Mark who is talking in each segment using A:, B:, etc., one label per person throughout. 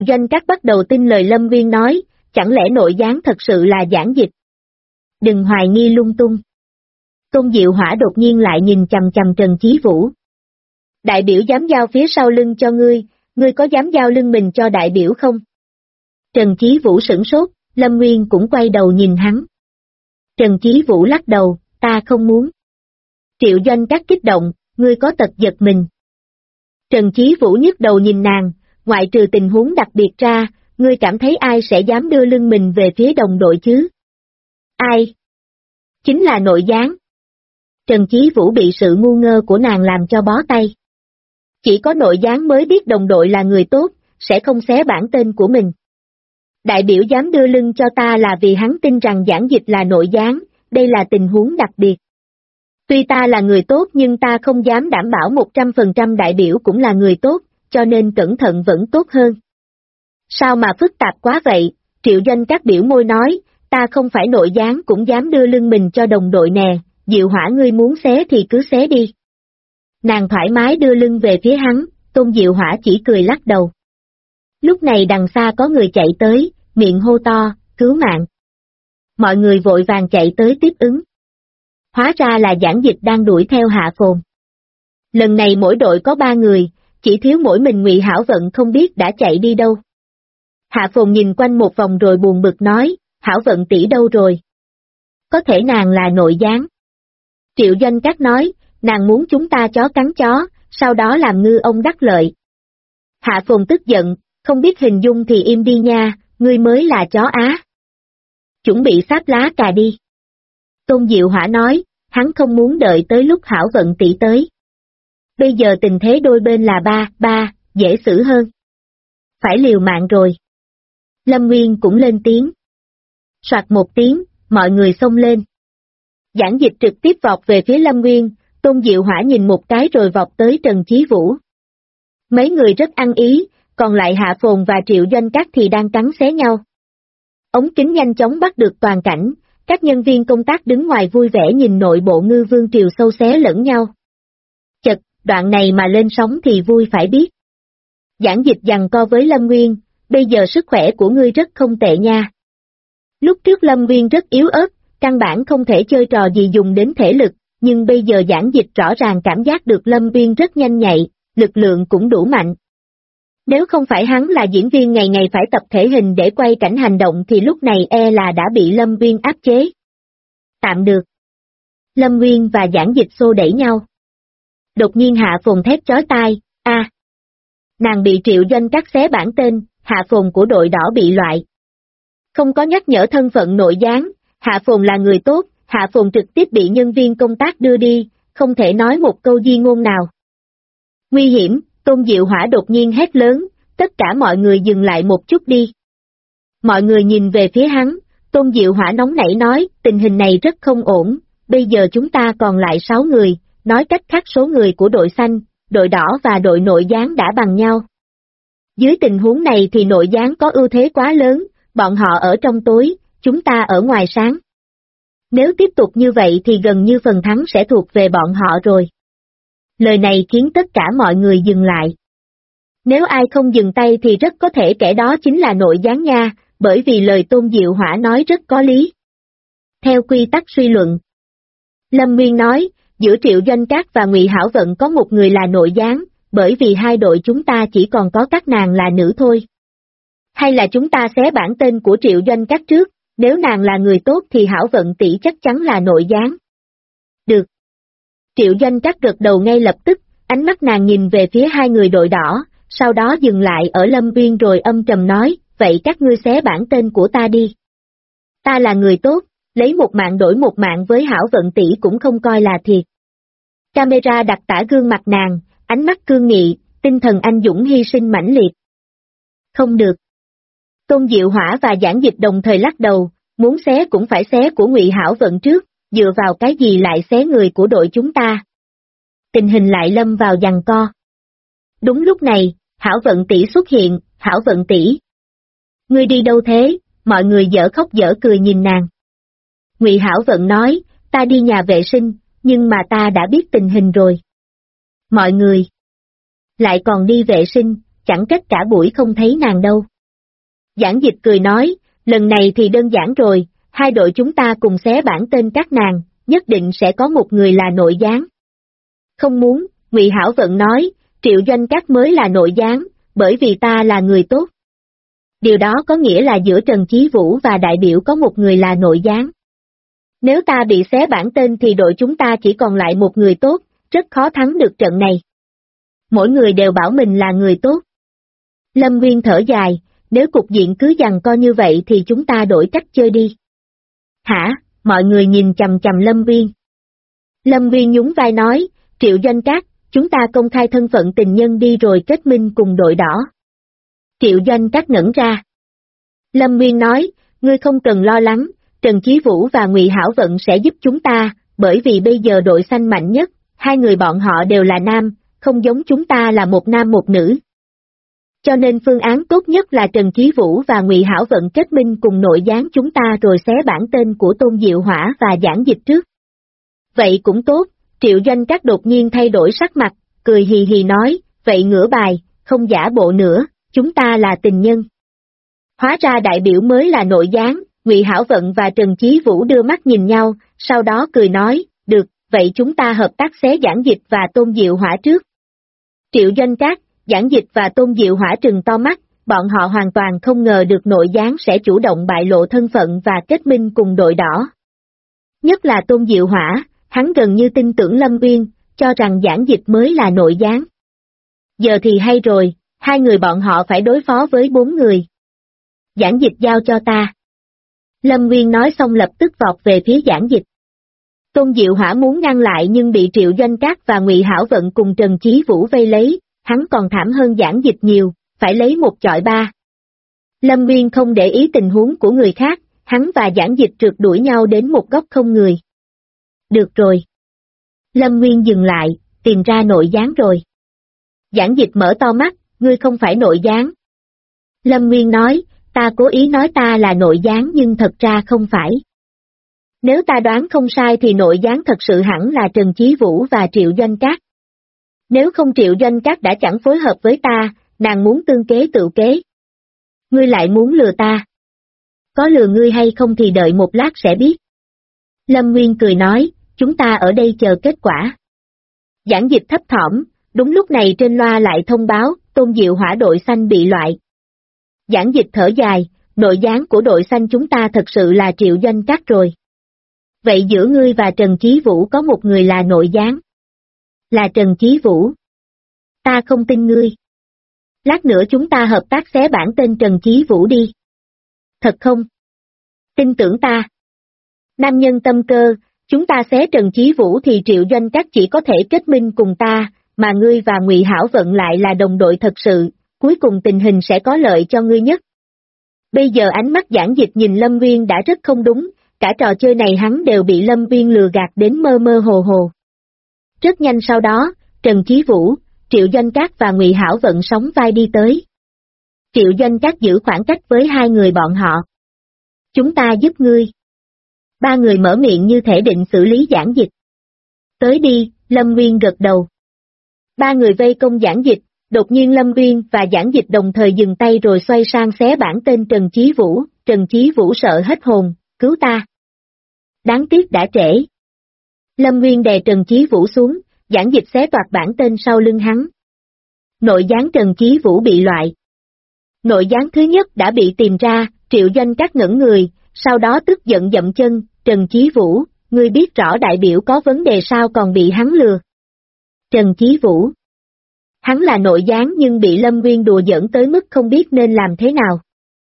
A: Doanh Các bắt đầu tin lời Lâm Nguyên nói, chẳng lẽ nội gián thật sự là Giản Dịch? Đừng hoài nghi lung tung. Tôn Diệu Hỏa đột nhiên lại nhìn chằm chằm Trần Chí Vũ. Đại biểu dám giao phía sau lưng cho ngươi có dám giao lưng mình cho đại biểu không? Trần Chí Vũ sửng sốt, Lâm Nguyên cũng quay đầu nhìn hắn. Trần Chí Vũ lắc đầu, ta không muốn. Triệu Doanh Các kích động, ngươi có tật giật mình. Trần Chí Vũ nhức đầu nhìn nàng, ngoại trừ tình huống đặc biệt ra, ngươi cảm thấy ai sẽ dám đưa lưng mình về phía đồng đội chứ? Ai? Chính là nội gián. Trần Chí Vũ bị sự ngu ngơ của nàng làm cho bó tay. Chỉ có nội gián mới biết đồng đội là người tốt, sẽ không xé bản tên của mình. Đại biểu dám đưa lưng cho ta là vì hắn tin rằng Giản Dịch là nội gián, đây là tình huống đặc biệt. Tuy ta là người tốt nhưng ta không dám đảm bảo 100% đại biểu cũng là người tốt, cho nên cẩn thận vẫn tốt hơn. Sao mà phức tạp quá vậy? Triệu Doanh Các biểu môi nói, ta không phải nội gián cũng dám đưa lưng mình cho đồng đội nè, Diệu Hỏa ngươi muốn xé thì cứ xé đi. Nàng thoải mái đưa lưng về phía hắn, Tôn Diệu Hỏa chỉ cười lắc đầu. Lúc này đằng xa có người chạy tới, miệng hô to, cứu mạng. Mọi người vội vàng chạy tới tiếp ứng. Hóa ra là Giản Dịch đang đuổi theo Hạ Phồn. Lần này mỗi đội có 3 người, chỉ thiếu mỗi mình Ngụy Hảo Vận không biết đã chạy đi đâu. Hạ Phồn nhìn quanh một vòng rồi buồn bực nói, Hảo Vận tỷ đâu rồi? Có thể nàng là nội gián. Triệu Doanh Các nói, nàng muốn chúng ta chó cắn chó, sau đó làm ngư ông đắc lợi. Hạ Phồn tức giận, không biết hình dung thì im đi nha, ngươi mới là chó á. Chuẩn bị sáp lá cà đi. Tôn Diệu Hỏa nói, hắn không muốn đợi tới lúc Hảo Vận tỷ tới. Bây giờ tình thế đôi bên là ba, dễ xử hơn. Phải liều mạng rồi. Lâm Nguyên cũng lên tiếng. Soạt một tiếng, mọi người xông lên. Giản Dịch trực tiếp vọt về phía Lâm Nguyên, Tôn Diệu Hỏa nhìn một cái rồi vọt tới Trần Chí Vũ. Mấy người rất ăn ý, còn lại Hạ Phồn và Triệu Doanh Các thì đang cắn xé nhau. Ống kính nhanh chóng bắt được toàn cảnh, các nhân viên công tác đứng ngoài vui vẻ nhìn nội bộ Ngư Vương Triều sâu xé lẫn nhau. Chật, đoạn này mà lên sóng thì vui phải biết. Giản Dịch giằng co với Lâm Nguyên, bây giờ sức khỏe của ngươi rất không tệ nha. Lúc trước Lâm Nguyên rất yếu ớt, căn bản không thể chơi trò gì dùng đến thể lực, nhưng bây giờ Giản Dịch rõ ràng cảm giác được Lâm Nguyên rất nhanh nhạy, lực lượng cũng đủ mạnh. Nếu không phải hắn là diễn viên ngày ngày phải tập thể hình để quay cảnh hành động thì lúc này là đã bị Lâm Nguyên áp chế. Tạm được. Lâm Nguyên và Giản Dịch xô đẩy nhau. Đột nhiên Hạ Phồn thét chói tai, nàng bị Triệu Doanh Các xé bản tên, Hạ Phồn của đội đỏ bị loại. Không có nhắc nhở thân phận nội gián, Hạ Phồn là người tốt, Hạ Phồn trực tiếp bị nhân viên công tác đưa đi, không thể nói một câu di ngôn nào. Nguy hiểm, Tôn Diệu Hỏa đột nhiên hét lớn, tất cả mọi người dừng lại một chút đi. Mọi người nhìn về phía hắn, Tôn Diệu Hỏa nóng nảy nói, tình hình này rất không ổn, bây giờ chúng ta còn lại 6 người, nói cách khác số người của đội xanh, đội đỏ và đội nội gián đã bằng nhau. Dưới tình huống này thì nội gián có ưu thế quá lớn, bọn họ ở trong tối, chúng ta ở ngoài sáng. Nếu tiếp tục như vậy thì gần như phần thắng sẽ thuộc về bọn họ rồi. Lời này khiến tất cả mọi người dừng lại. Nếu ai không dừng tay thì rất có thể kẻ đó chính là nội gián nha, bởi vì lời Tôn Diệu Hỏa nói rất có lý. Theo quy tắc suy luận, Lâm Nguyên nói, giữa Triệu Doanh Các và Ngụy Hảo Vận có một người là nội gián, bởi vì hai đội chúng ta chỉ còn có các nàng là nữ thôi. Hay là chúng ta xé bản tên của Triệu Doanh Các trước, nếu nàng là người tốt thì Hảo Vận tỷ chắc chắn là nội gián. Được. Triệu Doanh Các gật đầu ngay lập tức, ánh mắt nàng nhìn về phía hai người đội đỏ, sau đó dừng lại ở Lâm Nguyên rồi âm trầm nói, vậy các ngươi xé bản tên của ta đi. Ta là người tốt, lấy một mạng đổi một mạng với Hảo Vận tỷ cũng không coi là thiệt. Camera đặt tả gương mặt nàng, ánh mắt cương nghị, tinh thần anh dũng hy sinh mãnh liệt. Không được. Tôn Diệu Hỏa và Giản Dịch đồng thời lắc đầu, muốn xé cũng phải xé của Ngụy Hảo Vận trước, dựa vào cái gì lại xé người của đội chúng ta. Tình hình lại lâm vào giằng co. Đúng lúc này, Hảo Vận tỷ xuất hiện, Hảo Vận tỷ. Ngươi đi đâu thế? Mọi người dở khóc dở cười nhìn nàng. Ngụy Hảo Vận nói, ta đi nhà vệ sinh, nhưng mà ta đã biết tình hình rồi. Mọi người lại còn đi vệ sinh, chẳng trách cả buổi không thấy nàng đâu. Giảng Dịch cười nói, lần này thì đơn giản rồi, hai đội chúng ta cùng xé bản tên các nàng, nhất định sẽ có một người là nội gián. Không muốn, Ngụy Hảo Vận nói, Triệu Doanh Các mới là nội gián, bởi vì ta là người tốt. Điều đó có nghĩa là giữa Trần Chí Vũ và đại biểu có một người là nội gián. Nếu ta bị xé bản tên thì đội chúng ta chỉ còn lại một người tốt, rất khó thắng được trận này. Mỗi người đều bảo mình là người tốt. Lâm Nguyên thở dài, nếu cục diện cứ giằng co như vậy thì chúng ta đổi cách chơi đi. Hả? Mọi người nhìn chằm chằm Lâm Nguyên. Lâm Nguyên nhún vai nói, Triệu Doanh Các, chúng ta công khai thân phận tình nhân đi rồi kết minh cùng đội đỏ. Triệu Doanh Các ngẩn ra. Lâm Nguyên nói, ngươi không cần lo lắng, Trần Chí Vũ và Ngụy Hảo Vận sẽ giúp chúng ta, bởi vì bây giờ đội xanh mạnh nhất, hai người bọn họ đều là nam, không giống chúng ta là một nam một nữ. Cho nên phương án tốt nhất là Trần Chí Vũ và Ngụy Hảo Vận kết minh cùng nội gián chúng ta rồi xé bản tên của Tôn Diệu Hỏa và Giảng Dịch trước. Vậy cũng tốt, Triệu Doanh Các đột nhiên thay đổi sắc mặt, cười hì hì nói, vậy ngửa bài, không giả bộ nữa, chúng ta là tình nhân. Hóa ra đại biểu mới là nội gián, Ngụy Hảo Vận và Trần Chí Vũ đưa mắt nhìn nhau, sau đó cười nói, được, vậy chúng ta hợp tác xé Giảng Dịch và Tôn Diệu Hỏa trước. Triệu Doanh Các, Giảng Dịch và Tôn Diệu Hỏa trừng to mắt, bọn họ hoàn toàn không ngờ được nội gián sẽ chủ động bại lộ thân phận và kết minh cùng đội đỏ. Nhất là Tôn Diệu Hỏa, hắn gần như tin tưởng Lâm Nguyên, cho rằng Giảng Dịch mới là nội gián. Giờ thì hay rồi, hai người bọn họ phải đối phó với 4 người. Giảng Dịch giao cho ta. Lâm Nguyên nói xong lập tức vọt về phía Giảng Dịch. Tôn Diệu Hỏa muốn ngăn lại nhưng bị Triệu Doanh Các và Ngụy Hảo Vận cùng Trần Chí Vũ vây lấy, hắn còn thảm hơn Giảng Dịch nhiều, phải lấy một chọi ba. Lâm Nguyên không để ý tình huống của người khác, hắn và Giảng Dịch trượt đuổi nhau đến một góc không người. Được rồi. Lâm Nguyên dừng lại, tìm ra nội gián rồi. Giảng Dịch mở to mắt, ngươi không phải nội gián. Lâm Nguyên nói, ta cố ý nói ta là nội gián nhưng thật ra không phải. Nếu ta đoán không sai thì nội gián thật sự hẳn là Trần Chí Vũ và Triệu Doanh Các. Nếu không Triệu Doanh Các đã chẳng phối hợp với ta, nàng muốn tương kế tự kế. Ngươi lại muốn lừa ta. Có lừa ngươi hay không thì đợi một lát sẽ biết. Lâm Nguyên cười nói, chúng ta ở đây chờ kết quả. Giảng Dịch thấp thỏm, đúng lúc này trên loa lại thông báo, Tôn Diệu Hỏa đội xanh bị loại. Giảng Dịch thở dài, nội gián của đội xanh chúng ta thật sự là Triệu Doanh Các rồi. Vậy giữa ngươi và Trần Chí Vũ có một người là nội gián. Là Trần Chí Vũ. Ta không tin ngươi. Lát nữa chúng ta hợp tác xé bản tên Trần Chí Vũ đi. Thật không? Tin tưởng ta. Nam nhân tâm cơ, chúng ta xé Trần Chí Vũ thì Triệu Doanh Các chỉ có thể kết minh cùng ta, mà ngươi và Ngụy Hảo Vận lại là đồng đội thật sự, cuối cùng tình hình sẽ có lợi cho ngươi nhất. Bây giờ ánh mắt Giảng Dịch nhìn Lâm Nguyên đã rất không đúng, cả trò chơi này hắn đều bị Lâm Nguyên lừa gạt đến mơ mơ hồ hồ. Rất nhanh sau đó, Trần Chí Vũ, Triệu Doanh Các và Ngụy Hảo Vận sóng vai đi tới. Triệu Doanh Các giữ khoảng cách với hai người bọn họ. Chúng ta giúp ngươi. Ba người mở miệng như thể định xử lý Giảng Dịch. Tới đi, Lâm Nguyên gật đầu. Ba người vây công Giảng Dịch, đột nhiên Lâm Nguyên và Giảng Dịch đồng thời dừng tay rồi xoay sang xé bản tên Trần Chí Vũ. Trần Chí Vũ sợ hết hồn, cứu ta. Đáng tiếc đã trễ. Lâm Nguyên đè Trần Chí Vũ xuống, Giảng Dịch xé toạc bản tên sau lưng hắn. Nội gián Trần Chí Vũ bị loại. Nội gián thứ nhất đã bị tìm ra, Triệu Doanh Các ngẩn người, sau đó tức giận dậm chân, Trần Chí Vũ, ngươi biết rõ đại biểu có vấn đề sao còn bị hắn lừa. Trần Chí Vũ. Hắn là nội gián nhưng bị Lâm Nguyên đùa giỡn tới mức không biết nên làm thế nào.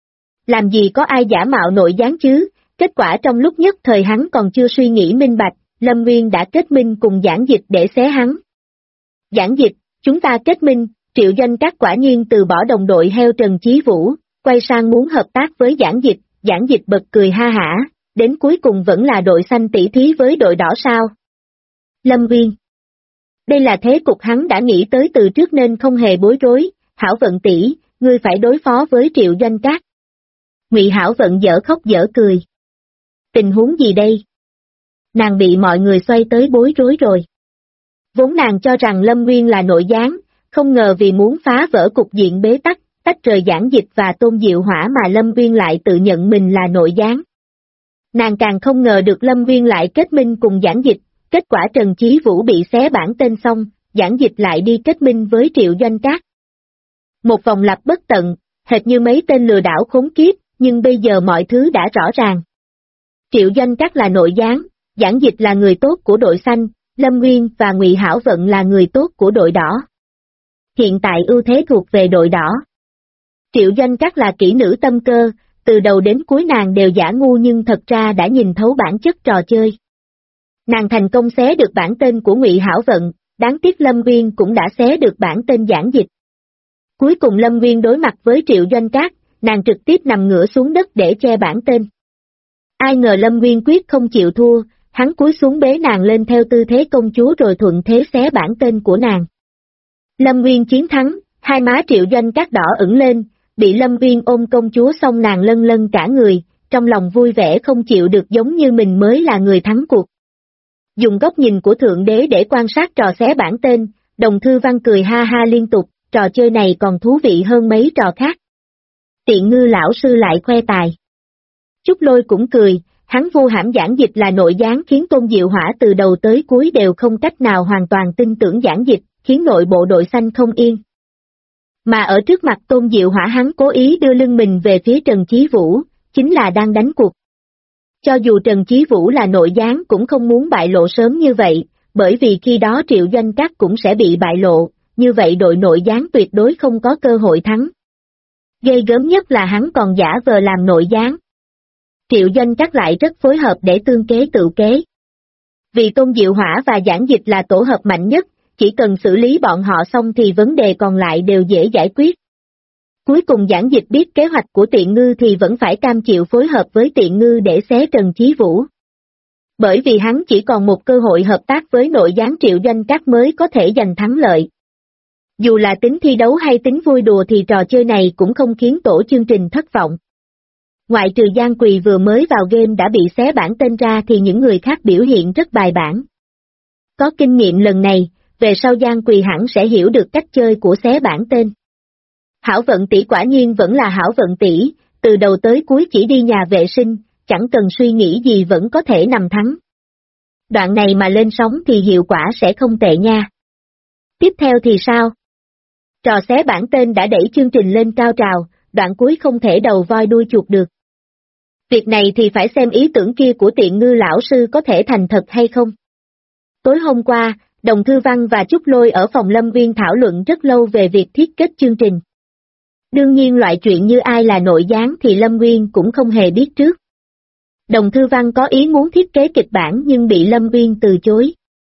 A: Làm gì có ai giả mạo nội gián chứ, kết quả trong lúc nhất thời hắn còn chưa suy nghĩ minh bạch, Lâm Nguyên đã kết minh cùng Giảng Dịch để xé hắn. Giảng Dịch, chúng ta kết minh, Triệu Doanh Các quả nhiên từ bỏ đồng đội heo Trần Chí Vũ, quay sang muốn hợp tác với Giảng Dịch bật cười ha hả, đến cuối cùng vẫn là đội xanh tỷ thí với đội đỏ sao. Lâm Nguyên. Đây là thế cục hắn đã nghĩ tới từ trước nên không hề bối rối, Hảo Vận tỷ, ngươi phải đối phó với Triệu Doanh Các. Ngụy Hảo Vận dở khóc dở cười. Tình huống gì đây? Nàng bị mọi người xoay tới bối rối rồi. Vốn nàng cho rằng Lâm Nguyên là nội gián, không ngờ vì muốn phá vỡ cục diện bế tắc, tách rời Giảng Dịch và Tôn Diệu Hỏa mà Lâm Nguyên lại tự nhận mình là nội gián. Nàng càng không ngờ được Lâm Nguyên lại kết minh cùng Giảng Dịch, kết quả Trần Chí Vũ bị xé bản tên xong, Giảng Dịch lại đi kết minh với Triệu Doanh Cát. Một vòng lặp bất tận, hệt như mấy tên lừa đảo khốn kiếp, nhưng bây giờ mọi thứ đã rõ ràng. Triệu Doanh Cát là nội gián, Giảng Dịch là người tốt của đội xanh, Lâm Nguyên và Ngụy Hảo Vận là người tốt của đội đỏ. Hiện tại ưu thế thuộc về đội đỏ. Triệu Doanh Cát là kỹ nữ tâm cơ, từ đầu đến cuối nàng đều giả ngu nhưng thật ra đã nhìn thấu bản chất trò chơi. Nàng thành công xé được bản tên của Ngụy Hảo Vận, đáng tiếc Lâm Nguyên cũng đã xé được bản tên Giảng Dịch. Cuối cùng Lâm Nguyên đối mặt với Triệu Doanh Cát, nàng trực tiếp nằm ngửa xuống đất để che bản tên. Ai ngờ Lâm Nguyên quyết không chịu thua, hắn cúi xuống bế nàng lên theo tư thế công chúa rồi thuận thế xé bản tên của nàng. Lâm Nguyên chiến thắng, hai má Triệu Doanh Cát đỏ ửng lên, bị Lâm Nguyên ôm công chúa xong nàng lân lân cả người, trong lòng vui vẻ không chịu được giống như mình mới là người thắng cuộc. Dùng góc nhìn của Thượng Đế để quan sát trò xé bản tên, Đồng Thư Văn cười ha ha liên tục, trò chơi này còn thú vị hơn mấy trò khác. Tiện Ngư lão sư lại khoe tài. Trúc Lôi cũng cười, hắn vu hãm Giảng Dịch là nội gián khiến Tôn Diệu Hỏa từ đầu tới cuối đều không cách nào hoàn toàn tin tưởng Giảng Dịch, khiến nội bộ đội xanh không yên. Mà ở trước mặt Tôn Diệu Hỏa hắn cố ý đưa lưng mình về phía Trần Chí Vũ, chính là đang đánh cuộc. Cho dù Trần Chí Vũ là nội gián cũng không muốn bại lộ sớm như vậy, bởi vì khi đó Triệu Doanh Cát cũng sẽ bị bại lộ, như vậy đội nội gián tuyệt đối không có cơ hội thắng. Ghê gớm nhất là hắn còn giả vờ làm nội gián. Triệu Doanh Cát lại rất phối hợp để tương kế tự kế. Vì Tôn Diệu Hỏa và Giảng Dịch là tổ hợp mạnh nhất, chỉ cần xử lý bọn họ xong thì vấn đề còn lại đều dễ giải quyết. Cuối cùng Giảng Dịch biết kế hoạch của Tiện Ngư thì vẫn phải cam chịu phối hợp với Tiện Ngư để xé Trần Chí Vũ. Bởi vì hắn chỉ còn một cơ hội hợp tác với nội gián Triệu Doanh Cát mới có thể giành thắng lợi. Dù là tính thi đấu hay tính vui đùa thì trò chơi này cũng không khiến tổ chương trình thất vọng. Ngoại trừ Giang Quỳ vừa mới vào game đã bị xé bản tên ra thì những người khác biểu hiện rất bài bản. Có kinh nghiệm lần này, về sau Giang Quỳ hẳn sẽ hiểu được cách chơi của xé bản tên. Hảo Vận tỷ quả nhiên vẫn là Hảo Vận tỷ, từ đầu tới cuối chỉ đi nhà vệ sinh, chẳng cần suy nghĩ gì vẫn có thể nằm thắng. Đoạn này mà lên sóng thì hiệu quả sẽ không tệ nha. Tiếp theo thì sao? Trò xé bản tên đã đẩy chương trình lên cao trào, đoạn cuối không thể đầu voi đuôi chuột được. Việc này thì phải xem ý tưởng kia của Tiện Ngư lão sư có thể thành thật hay không. Tối hôm qua, Đồng Thư Văn và Trúc Lôi ở phòng Lâm Nguyên thảo luận rất lâu về việc thiết kết chương trình. Đương nhiên loại chuyện như ai là nội gián thì Lâm Nguyên cũng không hề biết trước. Đồng Thư Văn có ý muốn thiết kế kịch bản nhưng bị Lâm Nguyên từ chối.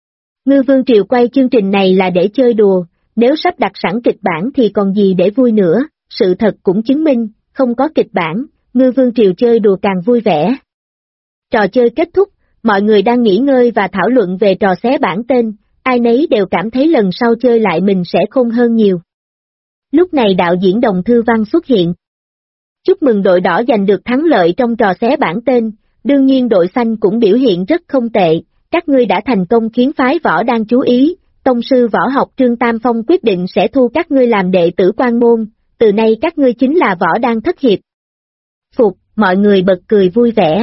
A: Ngư Vương Triều quay chương trình này là để chơi đùa, nếu sắp đặt sẵn kịch bản thì còn gì để vui nữa, sự thật cũng chứng minh, không có kịch bản, Ngư Vương Triều chơi đùa càng vui vẻ. Trò chơi kết thúc, mọi người đang nghỉ ngơi và thảo luận về trò xé bản tên, ai nấy đều cảm thấy lần sau chơi lại mình sẽ khôn hơn nhiều. Lúc này đạo diễn Đồng Thư Văn xuất hiện. Chúc mừng đội đỏ giành được thắng lợi trong trò xé bản tên, đương nhiên đội xanh cũng biểu hiện rất không tệ, các ngươi đã thành công khiến phái võ đang chú ý, tông sư võ học Trương Tam Phong quyết định sẽ thu các ngươi làm đệ tử quan môn, từ nay các ngươi chính là võ đang thất hiệp. Phục, mọi người bật cười vui vẻ.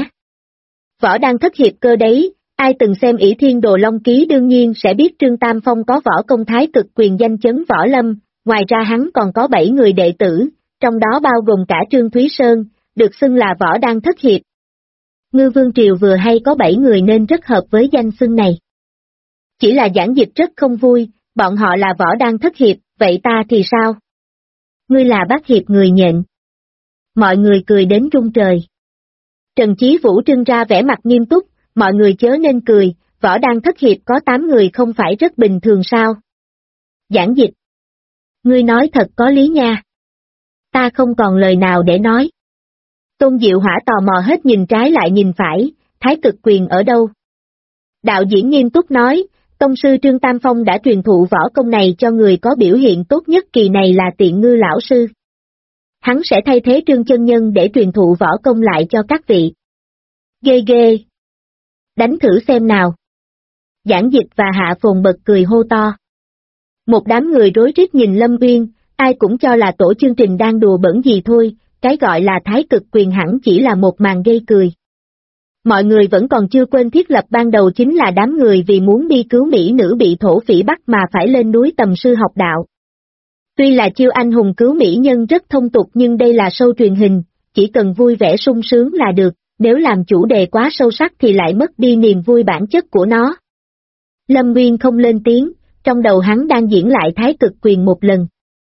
A: Võ đang thất hiệp cơ đấy, ai từng xem ỷ Thiên Đồ Long Ký đương nhiên sẽ biết Trương Tam Phong có võ công thái cực quyền danh chấn võ lâm, ngoài ra hắn còn có 7 người đệ tử, trong đó bao gồm cả Trương Thúy Sơn, được xưng là võ đang thất hiệp. Ngư Vương Triều vừa hay có 7 người nên rất hợp với danh xưng này. Chỉ là Giảng Dịch rất không vui, bọn họ là võ đang thất hiệp, vậy ta thì sao? Ngươi là bác hiệp người nhện. Mọi người cười đến rung trời. Trần Chí Vũ trưng ra vẻ mặt nghiêm túc, mọi người chớ nên cười, võ đang thất hiệp có 8 người không phải rất bình thường sao? Giảng Dịch. Ngươi nói thật có lý nha. Ta không còn lời nào để nói. Tôn Diệu Hỏa tò mò hết nhìn trái lại nhìn phải, thái cực quyền ở đâu? Đạo diễn nghiêm túc nói, tông sư Trương Tam Phong đã truyền thụ võ công này cho người có biểu hiện tốt nhất kỳ này là Tiện Ngư lão sư. Hắn sẽ thay thế Trương chân nhân để truyền thụ võ công lại cho các vị. Ghê ghê. Đánh thử xem nào. Giảng Dịch và Hạ Phồn bật cười hô to. Một đám người rối rít nhìn Lâm Nguyên, Ai cũng cho là tổ chương trình đang đùa bỡn gì thôi, cái gọi là thái cực quyền hẳn chỉ là một màn gây cười. Mọi người vẫn còn chưa quên thiết lập ban đầu chính là đám người vì muốn đi cứu mỹ nữ bị thổ phỉ bắt mà phải lên núi tầm sư học đạo. Tuy là chiêu anh hùng cứu mỹ nhân rất thông tục nhưng đây là show truyền hình, chỉ cần vui vẻ sung sướng là được, nếu làm chủ đề quá sâu sắc thì lại mất đi niềm vui bản chất của nó. Lâm Nguyên không lên tiếng, trong đầu hắn đang diễn lại thái cực quyền một lần.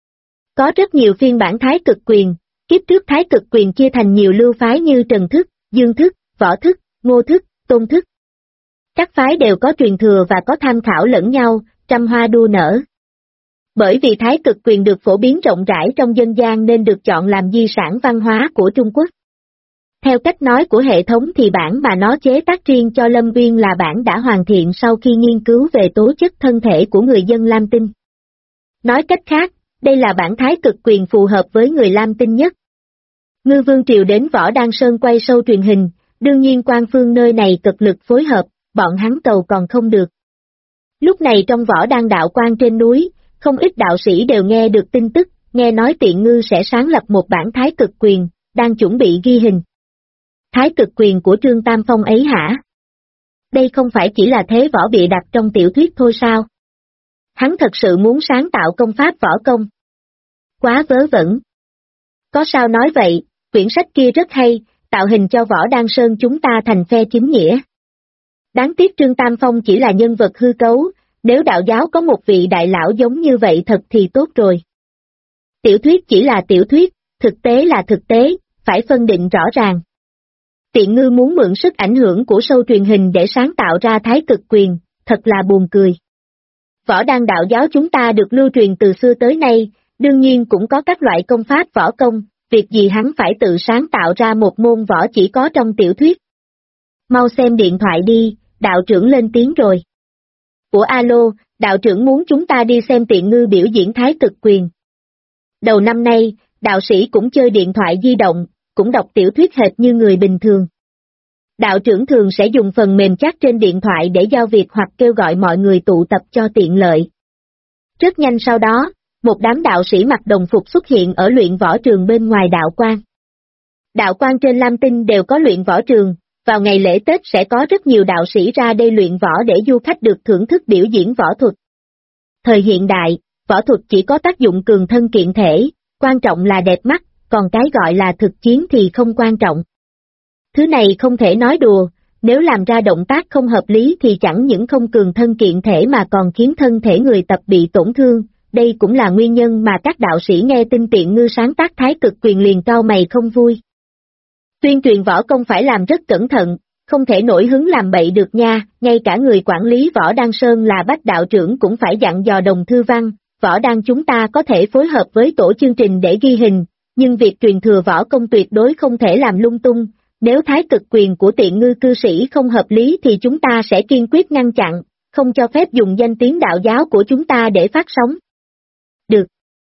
A: Có rất nhiều phiên bản thái cực quyền, kiếp trước thái cực quyền chia thành nhiều lưu phái như Trần Thức, Dương Thức, Võ Thức, Ngô Thức, Tôn Thức. Các phái đều có truyền thừa và có tham khảo lẫn nhau, trăm hoa đua nở. Bởi vì thái cực quyền được phổ biến rộng rãi trong dân gian nên được chọn làm di sản văn hóa của Trung Quốc. Theo cách nói của hệ thống thì bản mà nó chế tác riêng cho Lâm Nguyên là bản đã hoàn thiện sau khi nghiên cứu về tố chất thân thể của người dân Lam Tinh. Nói cách khác, đây là bản thái cực quyền phù hợp với người Lam Tinh nhất. Ngư Vương Triều đến Võ Đăng Sơn quay show truyền hình, đương nhiên quan phương nơi này cực lực phối hợp, bọn hắn cầu còn không được. Lúc này trong Võ Đăng đạo quan trên núi, không ít đạo sĩ đều nghe được tin tức, nghe nói Tiện Ngư sẽ sáng lập một bản thái cực quyền, đang chuẩn bị ghi hình. Thái cực quyền của Trương Tam Phong ấy hả? Đây không phải chỉ là thế võ bịa đặt trong tiểu thuyết thôi sao? Hắn thật sự muốn sáng tạo công pháp võ công. Quá vớ vẩn. Có sao nói vậy, quyển sách kia rất hay, tạo hình cho Võ Đăng Sơn chúng ta thành phe chính nghĩa. Đáng tiếc Trương Tam Phong chỉ là nhân vật hư cấu, nếu đạo giáo có một vị đại lão giống như vậy thật thì tốt rồi. Tiểu thuyết chỉ là tiểu thuyết, thực tế là thực tế, phải phân định rõ ràng. Tiện Ngư muốn mượn sức ảnh hưởng của show truyền hình để sáng tạo ra thái cực quyền, thật là buồn cười. Võ Đăng đạo giáo chúng ta được lưu truyền từ xưa tới nay, đương nhiên cũng có các loại công pháp võ công, việc gì hắn phải tự sáng tạo ra một môn võ chỉ có trong tiểu thuyết. Mau xem điện thoại đi, đạo trưởng lên tiếng rồi. Ủa alo, đạo trưởng muốn chúng ta đi xem Tiện Ngư biểu diễn thái cực quyền. Đầu năm nay, đạo sĩ cũng chơi điện thoại di động, cũng đọc tiểu thuyết hệt như người bình thường. Đạo trưởng thường sẽ dùng phần mềm chat trên điện thoại để giao việc hoặc kêu gọi mọi người tụ tập cho tiện lợi. Rất nhanh sau đó, một đám đạo sĩ mặc đồng phục xuất hiện ở luyện võ trường bên ngoài đạo quan. Đạo quan trên Lam Tinh đều có luyện võ trường, vào ngày lễ Tết sẽ có rất nhiều đạo sĩ ra đây luyện võ để du khách được thưởng thức biểu diễn võ thuật. Thời hiện đại, võ thuật chỉ có tác dụng cường thân kiện thể, quan trọng là đẹp mắt, còn cái gọi là thực chiến thì không quan trọng. Thứ này không thể nói đùa, nếu làm ra động tác không hợp lý thì chẳng những không cường thân kiện thể mà còn khiến thân thể người tập bị tổn thương, đây cũng là nguyên nhân mà các đạo sĩ nghe tin Tiện Ngư sáng tác thái cực quyền liền cau mày không vui. Tuyên truyền võ công phải làm rất cẩn thận, không thể nổi hứng làm bậy được nha, ngay cả người quản lý Võ Đăng Sơn là Bách đạo trưởng cũng phải dặn dò Đồng Thư Văn, Võ Đăng chúng ta có thể phối hợp với tổ chương trình để ghi hình, nhưng việc truyền thừa võ công tuyệt đối không thể làm lung tung, nếu thái cực quyền của Tiện Ngư cư sĩ không hợp lý thì chúng ta sẽ kiên quyết ngăn chặn, không cho phép dùng danh tiếng đạo giáo của chúng ta để phát sóng. Được.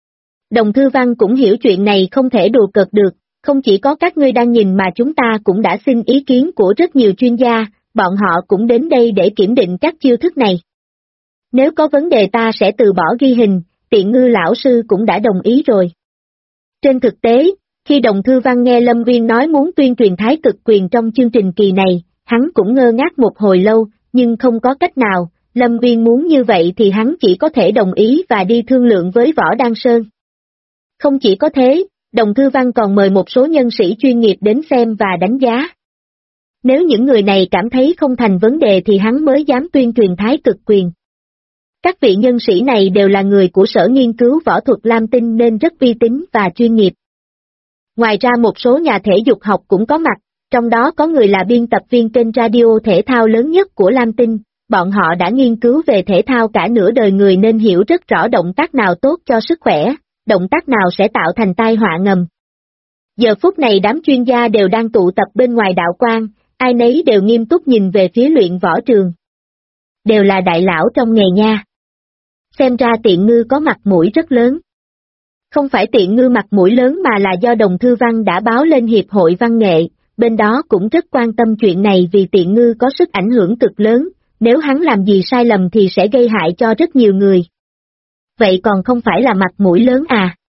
A: Đồng Thư Văn cũng hiểu chuyện này không thể đùa cợt được, không chỉ có các ngươi đang nhìn mà chúng ta cũng đã xin ý kiến của rất nhiều chuyên gia, bọn họ cũng đến đây để kiểm định các chiêu thức này. Nếu có vấn đề ta sẽ từ bỏ ghi hình, Tiện Ngư lão sư cũng đã đồng ý rồi. Trên thực tế, khi Đồng Thư Văn nghe Lâm Nguyên nói muốn tuyên truyền thái cực quyền trong chương trình kỳ này, hắn cũng ngơ ngác một hồi lâu, nhưng không có cách nào, Lâm Nguyên muốn như vậy thì hắn chỉ có thể đồng ý và đi thương lượng với Võ Đăng Sơn. Không chỉ có thế, Đồng Thư Văn còn mời một số nhân sĩ chuyên nghiệp đến xem và đánh giá. Nếu những người này cảm thấy không thành vấn đề thì hắn mới dám tuyên truyền thái cực quyền. Các vị nhân sĩ này đều là người của Sở Nghiên cứu Võ thuật Lam Tinh nên rất uy tín và chuyên nghiệp. Ngoài ra một số nhà thể dục học cũng có mặt, trong đó có người là biên tập viên kênh radio thể thao lớn nhất của Lam Tinh, bọn họ đã nghiên cứu về thể thao cả nửa đời người nên hiểu rất rõ động tác nào tốt cho sức khỏe, động tác nào sẽ tạo thành tai họa ngầm. Giờ phút này đám chuyên gia đều đang tụ tập bên ngoài đạo quan, ai nấy đều nghiêm túc nhìn về phía luyện võ trường. Đều là đại lão trong nghề nha. Xem ra Tiện Ngư có mặt mũi rất lớn. Không phải Tiện Ngư mặt mũi lớn mà là do Đồng Thư Văn đã báo lên Hiệp hội Văn nghệ, bên đó cũng rất quan tâm chuyện này vì Tiện Ngư có sức ảnh hưởng cực lớn, nếu hắn làm gì sai lầm thì sẽ gây hại cho rất nhiều người. Vậy còn không phải là mặt mũi lớn à?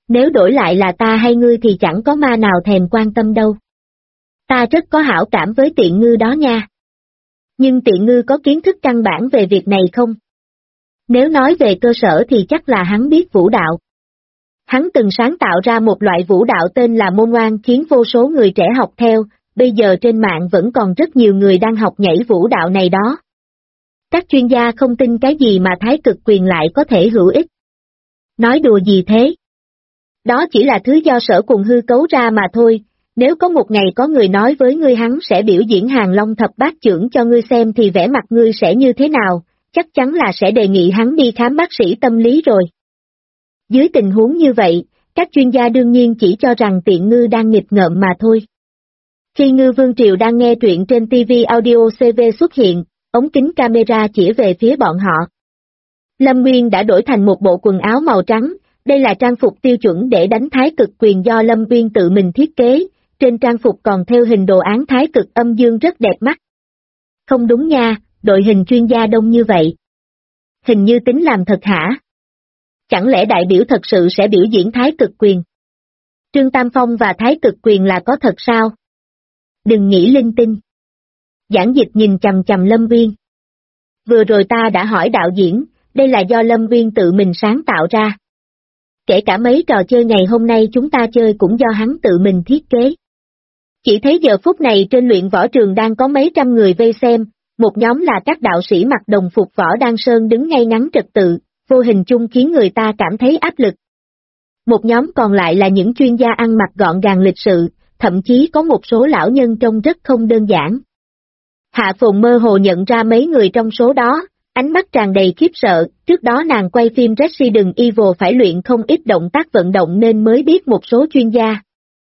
A: Nếu đổi lại là ta hay ngươi thì chẳng có ma nào thèm quan tâm đâu. Ta rất có hảo cảm với Tiện Ngư đó nha. Nhưng Tiện Ngư có kiến thức căn bản về việc này không? Nếu nói về cơ sở thì chắc là hắn biết vũ đạo. Hắn từng sáng tạo ra một loại vũ đạo tên là môn oan khiến vô số người trẻ học theo, bây giờ trên mạng vẫn còn rất nhiều người đang học nhảy vũ đạo này đó. Các chuyên gia không tin cái gì mà Thái Cực Quyền lại có thể hữu ích. Nói đùa gì thế? Đó chỉ là thứ do Sở Cùng hư cấu ra mà thôi, nếu có một ngày có người nói với ngươi hắn sẽ biểu diễn Hàng Long thập bát chưởng cho ngươi xem thì vẻ mặt ngươi sẽ như thế nào, chắc chắn là sẽ đề nghị hắn đi khám bác sĩ tâm lý rồi. Dưới tình huống như vậy, các chuyên gia đương nhiên chỉ cho rằng Tiện Ngư đang nghịch ngợm mà thôi. Khi Ngư Vương Triều đang nghe truyện trên TV Audio CV xuất hiện, ống kính camera chỉ về phía bọn họ. Lâm Nguyên đã đổi thành một bộ quần áo màu trắng, đây là trang phục tiêu chuẩn để đánh Thái Cực Quyền do Lâm Nguyên tự mình thiết kế, trên trang phục còn theo hình đồ án Thái Cực âm dương rất đẹp mắt. Không đúng nha, đội hình chuyên gia đông như vậy. Hình như tính làm thật hả? Chẳng lẽ đại biểu thật sự sẽ biểu diễn Thái Cực Quyền? Trương Tam Phong và Thái Cực Quyền là có thật sao? Đừng nghĩ linh tinh. Giảng Dịch nhìn chằm chằm Lâm Nguyên. Vừa rồi ta đã hỏi đạo diễn, đây là do Lâm Nguyên tự mình sáng tạo ra. Kể cả mấy trò chơi ngày hôm nay chúng ta chơi cũng do hắn tự mình thiết kế. Chỉ thấy giờ phút này trên luyện võ trường đang có mấy trăm người vây xem, một nhóm là các đạo sĩ mặc đồng phục võ đan sơn đứng ngay ngắn trật tự, vô hình chung khiến người ta cảm thấy áp lực. Một nhóm còn lại là những chuyên gia ăn mặc gọn gàng lịch sự, thậm chí có một số lão nhân trông rất không đơn giản. Hạ Phồn mơ hồ nhận ra mấy người trong số đó, ánh mắt tràn đầy khiếp sợ, trước đó nàng quay phim Resident Evil phải luyện không ít động tác vận động nên mới biết một số chuyên gia.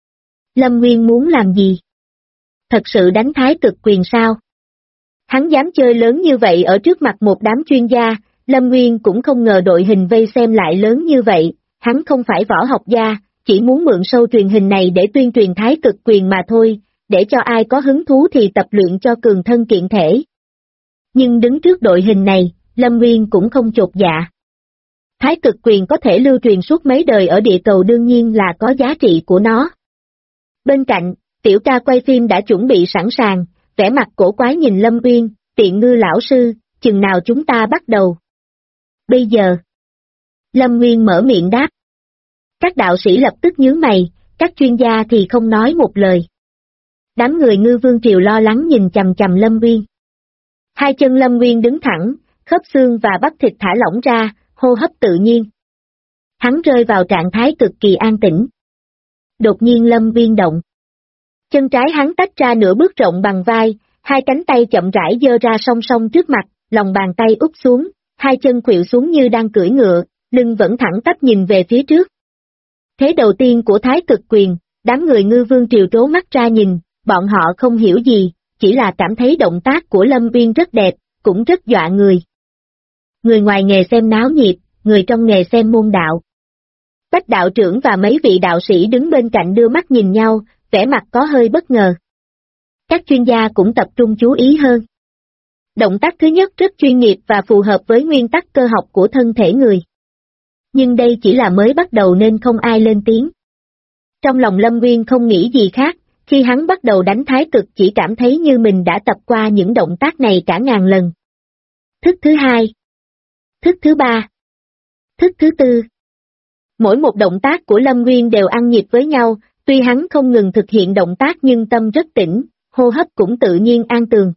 A: Lâm Nguyên muốn làm gì? Thật sự đánh Thái Cực Quyền sao? Hắn dám chơi lớn như vậy ở trước mặt một đám chuyên gia, Lâm Nguyên cũng không ngờ đội hình vây xem lại lớn như vậy, hắn không phải võ học gia, chỉ muốn mượn show truyền hình này để tuyên truyền Thái Cực Quyền mà thôi, để cho ai có hứng thú thì tập luyện cho cường thân kiện thể. Nhưng đứng trước đội hình này, Lâm Nguyên cũng không chột dạ. Thái Cực Quyền có thể lưu truyền suốt mấy đời ở địa cầu đương nhiên là có giá trị của nó. Bên cạnh, tiểu ca quay phim đã chuẩn bị sẵn sàng, vẻ mặt cổ quái nhìn Lâm Nguyên, Tiện Ngư lão sư, chừng nào chúng ta bắt đầu? Bây giờ. Lâm Nguyên mở miệng đáp. Các đạo sĩ lập tức nhướng mày, các chuyên gia thì không nói một lời. Đám người Ngư Vương Triều lo lắng nhìn chằm chằm Lâm Nguyên. Hai chân Lâm Nguyên đứng thẳng, khớp xương và bắp thịt thả lỏng ra, hô hấp tự nhiên. Hắn rơi vào trạng thái cực kỳ an tĩnh. Đột nhiên Lâm Nguyên động. Chân trái hắn tách ra nửa bước rộng bằng vai, hai cánh tay chậm rãi giơ ra song song trước mặt, lòng bàn tay úp xuống, hai chân khuỵu xuống như đang cưỡi ngựa, lưng vẫn thẳng tắp nhìn về phía trước. Thế đầu tiên của Thái Cực Quyền, đám người Ngư Vương Triều trố mắt ra nhìn, bọn họ không hiểu gì, chỉ là cảm thấy động tác của Lâm Nguyên rất đẹp, cũng rất dọa người. Người ngoài nghề xem náo nhiệt, người trong nghề xem môn đạo. Bách đạo trưởng và mấy vị đạo sĩ đứng bên cạnh đưa mắt nhìn nhau, vẻ mặt có hơi bất ngờ. Các chuyên gia cũng tập trung chú ý hơn. Động tác thứ nhất rất chuyên nghiệp và phù hợp với nguyên tắc cơ học của thân thể người. Nhưng đây chỉ là mới bắt đầu nên không ai lên tiếng. Trong lòng Lâm Nguyên không nghĩ gì khác, khi hắn bắt đầu đánh Thái Cực chỉ cảm thấy như mình đã tập qua những động tác này cả ngàn lần. Thức thứ hai, thức thứ ba, thức thứ tư. Mỗi một động tác của Lâm Nguyên đều ăn nhịp với nhau, tuy hắn không ngừng thực hiện động tác nhưng tâm rất tĩnh, hô hấp cũng tự nhiên an tường.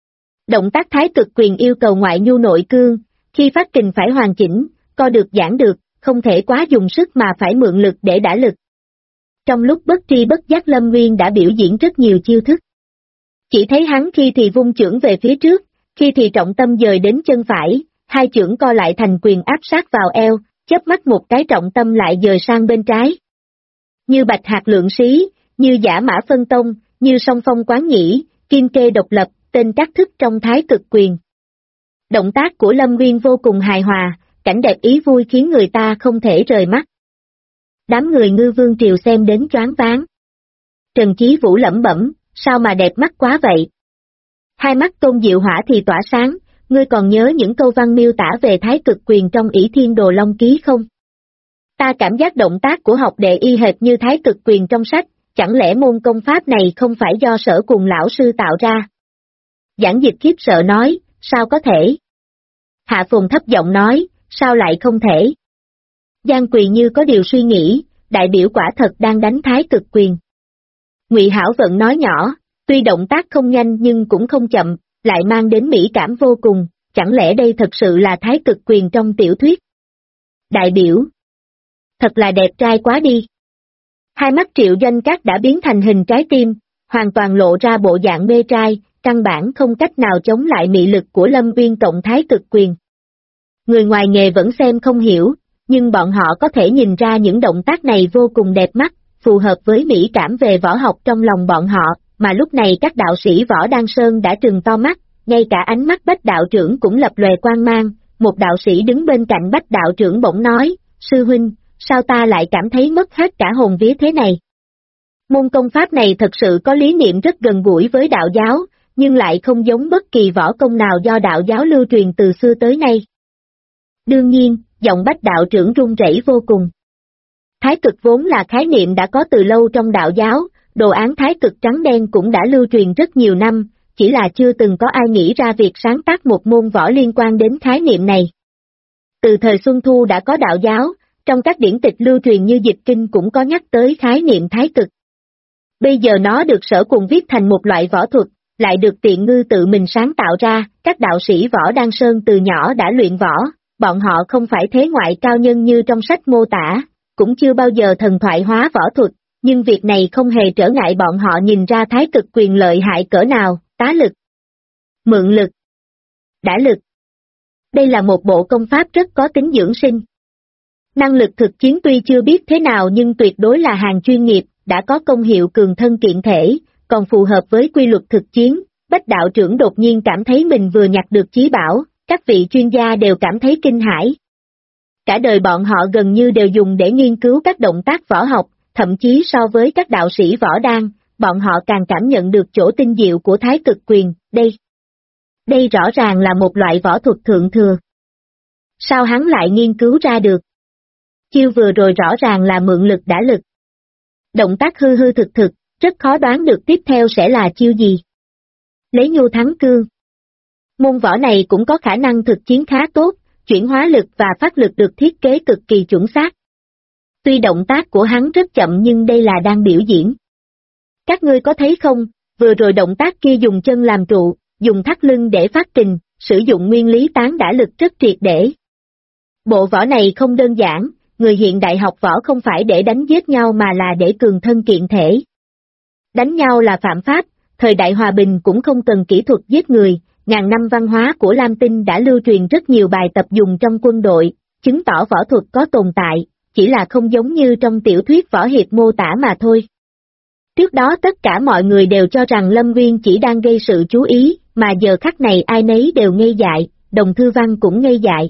A: Động tác Thái Cực Quyền yêu cầu ngoại nhu nội cương, khi phát kình phải hoàn chỉnh, co được giãn được, không thể quá dùng sức mà phải mượn lực để đả lực. Trong lúc bất tri bất giác Lâm Nguyên đã biểu diễn rất nhiều chiêu thức. Chỉ thấy hắn khi thì vung chưởng về phía trước, khi thì trọng tâm dời đến chân phải, hai chưởng co lại thành quyền áp sát vào eo, chớp mắt một cái trọng tâm lại dời sang bên trái. Như bạch hạt lượng xí, như giả mã phân tông, như song phong quán nhĩ, kim kê độc lập, tên các thức trong Thái Cực Quyền. Động tác của Lâm Nguyên vô cùng hài hòa, cảnh đẹp ý vui khiến người ta không thể rời mắt. Đám người Ngư Vương Triều xem đến choáng váng. Trần Chí Vũ lẩm bẩm, sao mà đẹp mắt quá vậy? Hai mắt Tôn Diệu Hỏa thì tỏa sáng, ngươi còn nhớ những câu văn miêu tả về Thái Cực Quyền trong Ỷ Thiên Đồ Long Ký không? Ta cảm giác động tác của học đệ y hệt như Thái Cực Quyền trong sách, chẳng lẽ môn công pháp này không phải do Sở Cùng lão sư tạo ra? Giảng Dịch khiếp sợ nói, sao có thể? Hạ Phùng thấp giọng nói, sao lại không thể? Giang Quỳ như có điều suy nghĩ, đại biểu quả thật đang đánh Thái Cực Quyền. Ngụy Hảo Vận nói nhỏ, tuy động tác không nhanh nhưng cũng không chậm, lại mang đến mỹ cảm vô cùng, chẳng lẽ đây thật sự là Thái Cực Quyền trong tiểu thuyết? Đại biểu, thật là đẹp trai quá đi. Hai mắt Triệu Doanh Các đã biến thành hình trái tim, hoàn toàn lộ ra bộ dạng mê trai, căn bản không cách nào chống lại mị lực của Lâm Uyên cộng Thái Cực Quyền. Người ngoài nghề vẫn xem không hiểu, nhưng bọn họ có thể nhìn ra những động tác này vô cùng đẹp mắt, phù hợp với mỹ cảm về võ học trong lòng bọn họ, mà lúc này các đạo sĩ Võ Đan Sơn đã trừng to mắt, ngay cả ánh mắt Bách đạo trưởng cũng lập lòe quang mang, một đạo sĩ đứng bên cạnh Bách đạo trưởng bỗng nói, sư huynh, sao ta lại cảm thấy mất hết cả hồn vía thế này? Môn công pháp này thật sự có lý niệm rất gần gũi với đạo giáo, nhưng lại không giống bất kỳ võ công nào do đạo giáo lưu truyền từ xưa tới nay. Đương nhiên, giọng Bách đạo trưởng run rẩy vô cùng. Thái cực vốn là khái niệm đã có từ lâu trong đạo giáo, đồ án thái cực trắng đen cũng đã lưu truyền rất nhiều năm, chỉ là chưa từng có ai nghĩ ra việc sáng tác một môn võ liên quan đến khái niệm này. Từ thời Xuân Thu đã có đạo giáo, trong các điển tịch lưu truyền như Dịch Kinh cũng có nhắc tới khái niệm thái cực. Bây giờ nó được Sở Cùng viết thành một loại võ thuật, lại được Tiện Ngư tự mình sáng tạo ra, các đạo sĩ Võ Đan Sơn từ nhỏ đã luyện võ, bọn họ không phải thế ngoại cao nhân như trong sách mô tả, cũng chưa bao giờ thần thoại hóa võ thuật, nhưng việc này không hề trở ngại bọn họ nhìn ra thái cực quyền lợi hại cỡ nào, tá lực, mượn lực, đả lực. Đây là một bộ công pháp rất có tính dưỡng sinh. Năng lực thực chiến tuy chưa biết thế nào nhưng tuyệt đối là hàng chuyên nghiệp, đã có công hiệu cường thân kiện thể, còn phù hợp với quy luật thực chiến. Bách đạo trưởng đột nhiên cảm thấy mình vừa nhặt được chí bảo, các vị chuyên gia đều cảm thấy kinh hãi. Cả đời bọn họ gần như đều dùng để nghiên cứu các động tác võ học, thậm chí so với các đạo sĩ võ đan, bọn họ càng cảm nhận được chỗ tinh diệu của thái cực quyền, đây rõ ràng là một loại võ thuật thượng thừa. Sao hắn lại nghiên cứu ra được? Chiêu vừa rồi rõ ràng là mượn lực đả lực. Động tác hư hư thực thực, rất khó đoán được tiếp theo sẽ là chiêu gì. Lấy nhu thắng cương. Môn võ này cũng có khả năng thực chiến khá tốt, chuyển hóa lực và phát lực được thiết kế cực kỳ chuẩn xác. Tuy động tác của hắn rất chậm nhưng đây là đang biểu diễn. Các ngươi có thấy không, vừa rồi động tác kia dùng chân làm trụ, dùng thắt lưng để phát kình, sử dụng nguyên lý tán đả lực rất triệt để. Bộ võ này không đơn giản, người hiện đại học võ không phải để đánh giết nhau mà là để cường thân kiện thể. Đánh nhau là phạm pháp, thời đại hòa bình cũng không cần kỹ thuật giết người, ngàn năm văn hóa của Lam Tinh đã lưu truyền rất nhiều bài tập dùng trong quân đội, chứng tỏ võ thuật có tồn tại, chỉ là không giống như trong tiểu thuyết võ hiệp mô tả mà thôi. Trước đó tất cả mọi người đều cho rằng Lâm Uyên chỉ đang gây sự chú ý, mà giờ khắc này ai nấy đều ngây dại, Đồng Thư Văn cũng ngây dại.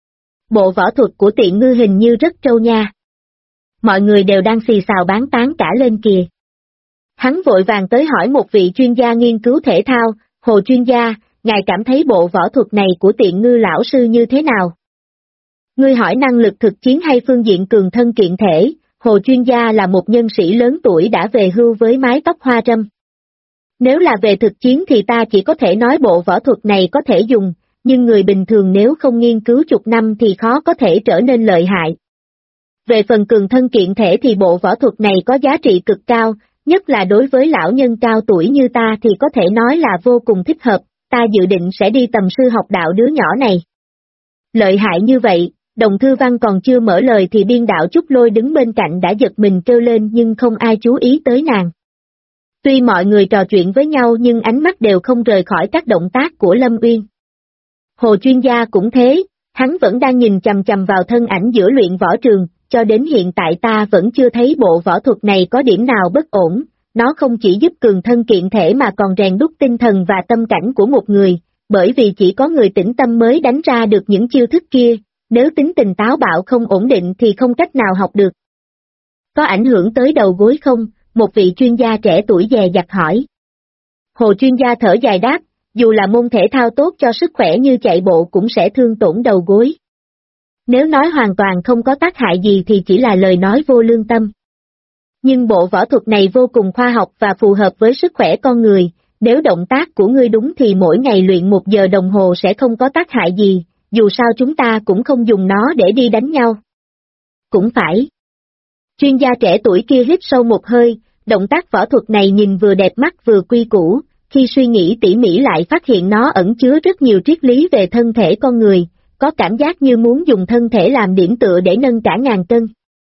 A: Bộ võ thuật của Tiện Ngư hình như rất trâu nha. Mọi người đều đang xì xào bán tán cả lên kìa. Hắn vội vàng tới hỏi một vị chuyên gia nghiên cứu thể thao, Hồ chuyên gia, ngài cảm thấy bộ võ thuật này của Tiện Ngư lão sư như thế nào? Ngươi hỏi năng lực thực chiến hay phương diện cường thân kiện thể? Hồ chuyên gia là một nhân sĩ lớn tuổi đã về hưu với mái tóc hoa râm. Nếu là về thực chiến thì ta chỉ có thể nói bộ võ thuật này có thể dùng, nhưng người bình thường nếu không nghiên cứu chục năm thì khó có thể trở nên lợi hại. Về phần cường thân kiện thể thì bộ võ thuật này có giá trị cực cao, nhất là đối với lão nhân cao tuổi như ta thì có thể nói là vô cùng thích hợp, ta dự định sẽ đi tầm sư học đạo đứa nhỏ này. Lợi hại như vậy, Đồng Thư Văn còn chưa mở lời thì biên đạo Trúc Lôi đứng bên cạnh đã giật mình kêu lên nhưng không ai chú ý tới nàng. Tuy mọi người trò chuyện với nhau nhưng ánh mắt đều không rời khỏi các động tác của Lâm Uyên. Hồ chuyên gia cũng thế, hắn vẫn đang nhìn chằm chằm vào thân ảnh giữa luyện võ trường, cho đến hiện tại ta vẫn chưa thấy bộ võ thuật này có điểm nào bất ổn, nó không chỉ giúp cường thân kiện thể mà còn rèn đúc tinh thần và tâm cảnh của một người, bởi vì chỉ có người tĩnh tâm mới đánh ra được những chiêu thức kia, nếu tính tình táo bạo không ổn định thì không cách nào học được. Có ảnh hưởng tới đầu gối không? Một vị chuyên gia trẻ tuổi dè dặt hỏi. Hồ chuyên gia thở dài đáp, dù là môn thể thao tốt cho sức khỏe như chạy bộ cũng sẽ thương tổn đầu gối. Nếu nói hoàn toàn không có tác hại gì thì chỉ là lời nói vô lương tâm. Nhưng bộ võ thuật này vô cùng khoa học và phù hợp với sức khỏe con người, nếu động tác của ngươi đúng thì mỗi ngày luyện 1 giờ đồng hồ sẽ không có tác hại gì, dù sao chúng ta cũng không dùng nó để đi đánh nhau. Cũng phải. Chuyên gia trẻ tuổi kia hít sâu một hơi, động tác võ thuật này nhìn vừa đẹp mắt vừa quy củ, khi suy nghĩ tỉ mỉ lại phát hiện nó ẩn chứa rất nhiều triết lý về thân thể con người, có cảm giác như muốn dùng thân thể làm điểm tựa để nâng cả ngàn cân.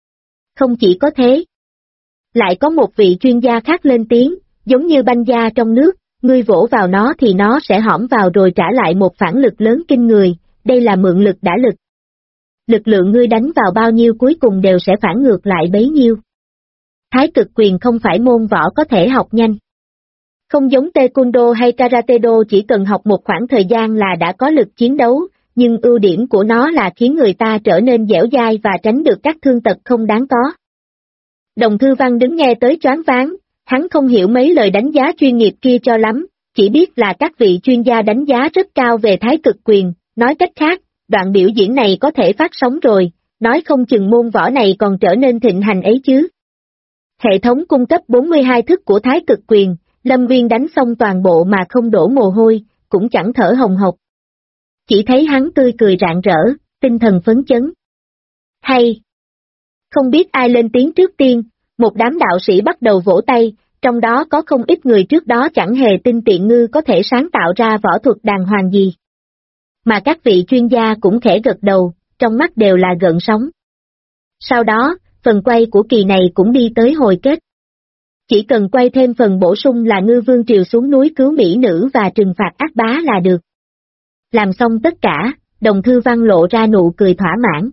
A: Không chỉ có thế. Lại có một vị chuyên gia khác lên tiếng, giống như banh da trong nước, ngươi vỗ vào nó thì nó sẽ hõm vào rồi trả lại một phản lực lớn kinh người, đây là mượn lực đả lực. Lực lượng ngươi đánh vào bao nhiêu cuối cùng đều sẽ phản ngược lại bấy nhiêu. Thái cực quyền không phải môn võ có thể học nhanh. Không giống taekwondo hay karate-do chỉ cần học một khoảng thời gian là đã có lực chiến đấu, nhưng ưu điểm của nó là khiến người ta trở nên dẻo dai và tránh được các thương tật không đáng có. Đồng Thư Văn đứng nghe tới choáng váng, hắn không hiểu mấy lời đánh giá chuyên nghiệp kia cho lắm, chỉ biết là các vị chuyên gia đánh giá rất cao về thái cực quyền, nói cách khác, đoạn biểu diễn này có thể phát sóng rồi, nói không chừng môn võ này còn trở nên thịnh hành ấy chứ. Hệ thống cung cấp 42 thức của thái cực quyền, Lâm Viên đánh xong toàn bộ mà không đổ mồ hôi, cũng chẳng thở hồng hộc. Chỉ thấy hắn tươi cười rạng rỡ, tinh thần phấn chấn. Hay! Không biết ai lên tiếng trước tiên, một đám đạo sĩ bắt đầu vỗ tay, trong đó có không ít người trước đó chẳng hề tin Tiện Ngư có thể sáng tạo ra võ thuật đàng hoàng gì. Mà các vị chuyên gia cũng khẽ gật đầu, trong mắt đều là gợn sóng. Sau đó, phần quay của kỳ này cũng đi tới hồi kết. Chỉ cần quay thêm phần bổ sung là Ngư Vương Triều xuống núi cứu mỹ nữ và trừng phạt ác bá là được. Làm xong tất cả, Đồng Thư Văn lộ ra nụ cười thỏa mãn.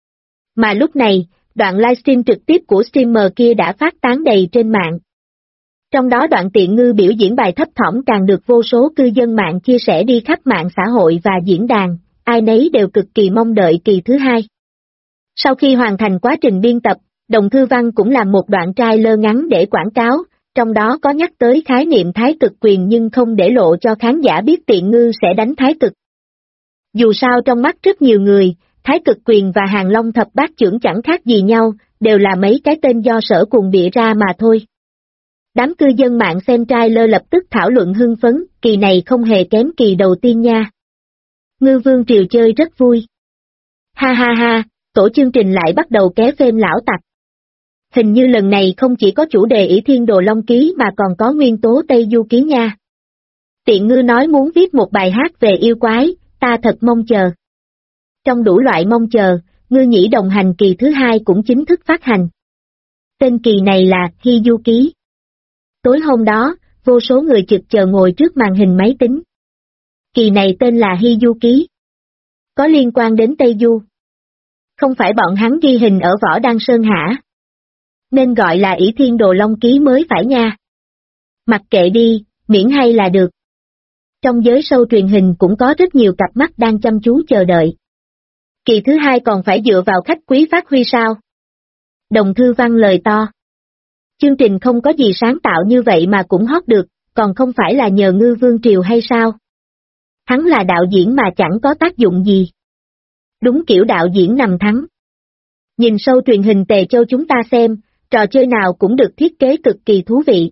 A: Mà lúc này, đoạn livestream trực tiếp của streamer kia đã phát tán đầy trên mạng. Trong đó đoạn Tiện Ngư biểu diễn bài thấp thỏm càng được vô số cư dân mạng chia sẻ đi khắp mạng xã hội và diễn đàn, ai nấy đều cực kỳ mong đợi kỳ thứ hai. Sau khi hoàn thành quá trình biên tập, Đồng Thư Văn cũng làm một đoạn trailer ngắn để quảng cáo, trong đó có nhắc tới khái niệm thái cực quyền nhưng không để lộ cho khán giả biết Tiện Ngư sẽ đánh thái cực. Dù sao trong mắt rất nhiều người, thái cực quyền và Hàng Long thập bát chưởng chẳng khác gì nhau, đều là mấy cái tên do sở cuồng bịa ra mà thôi. Đám cư dân mạng xem trailer lập tức thảo luận hưng phấn, kỳ này không hề kém kỳ đầu tiên nha. Ngư Vương Triều chơi rất vui. Ha ha ha, tổ chương trình lại bắt đầu kéo phim lão tặc. Hình như lần này không chỉ có chủ đề Ỷ Thiên Đồ Long Ký mà còn có nguyên tố Tây Du Ký nha. Tiện Ngư nói muốn viết một bài hát về yêu quái, ta thật mong chờ. Trong đủ loại mong chờ, Ngư Nhĩ đồng hành kỳ thứ hai cũng chính thức phát hành. Tên kỳ này là Hy Du Ký. Tối hôm đó, vô số người chực chờ ngồi trước màn hình máy tính. Kỳ này tên là Hy Du Ký. Có liên quan đến Tây Du. Không phải bọn hắn ghi hình ở Võ Đăng Sơn hả? Nên gọi là Ỷ Thiên Đồ Long Ký mới phải nha. Mặc kệ đi, miễn hay là được. Trong giới show truyền hình cũng có rất nhiều cặp mắt đang chăm chú chờ đợi. Kỳ thứ hai còn phải dựa vào khách quý phát huy sao? Đồng Thư Văn lời to. Chương trình không có gì sáng tạo như vậy mà cũng hot được, còn không phải là nhờ Ngư Vương Triều hay sao? Hắn là đạo diễn mà chẳng có tác dụng gì. Đúng kiểu đạo diễn nằm thắng. Nhìn show truyền hình Tề Châu chúng ta xem, trò chơi nào cũng được thiết kế cực kỳ thú vị.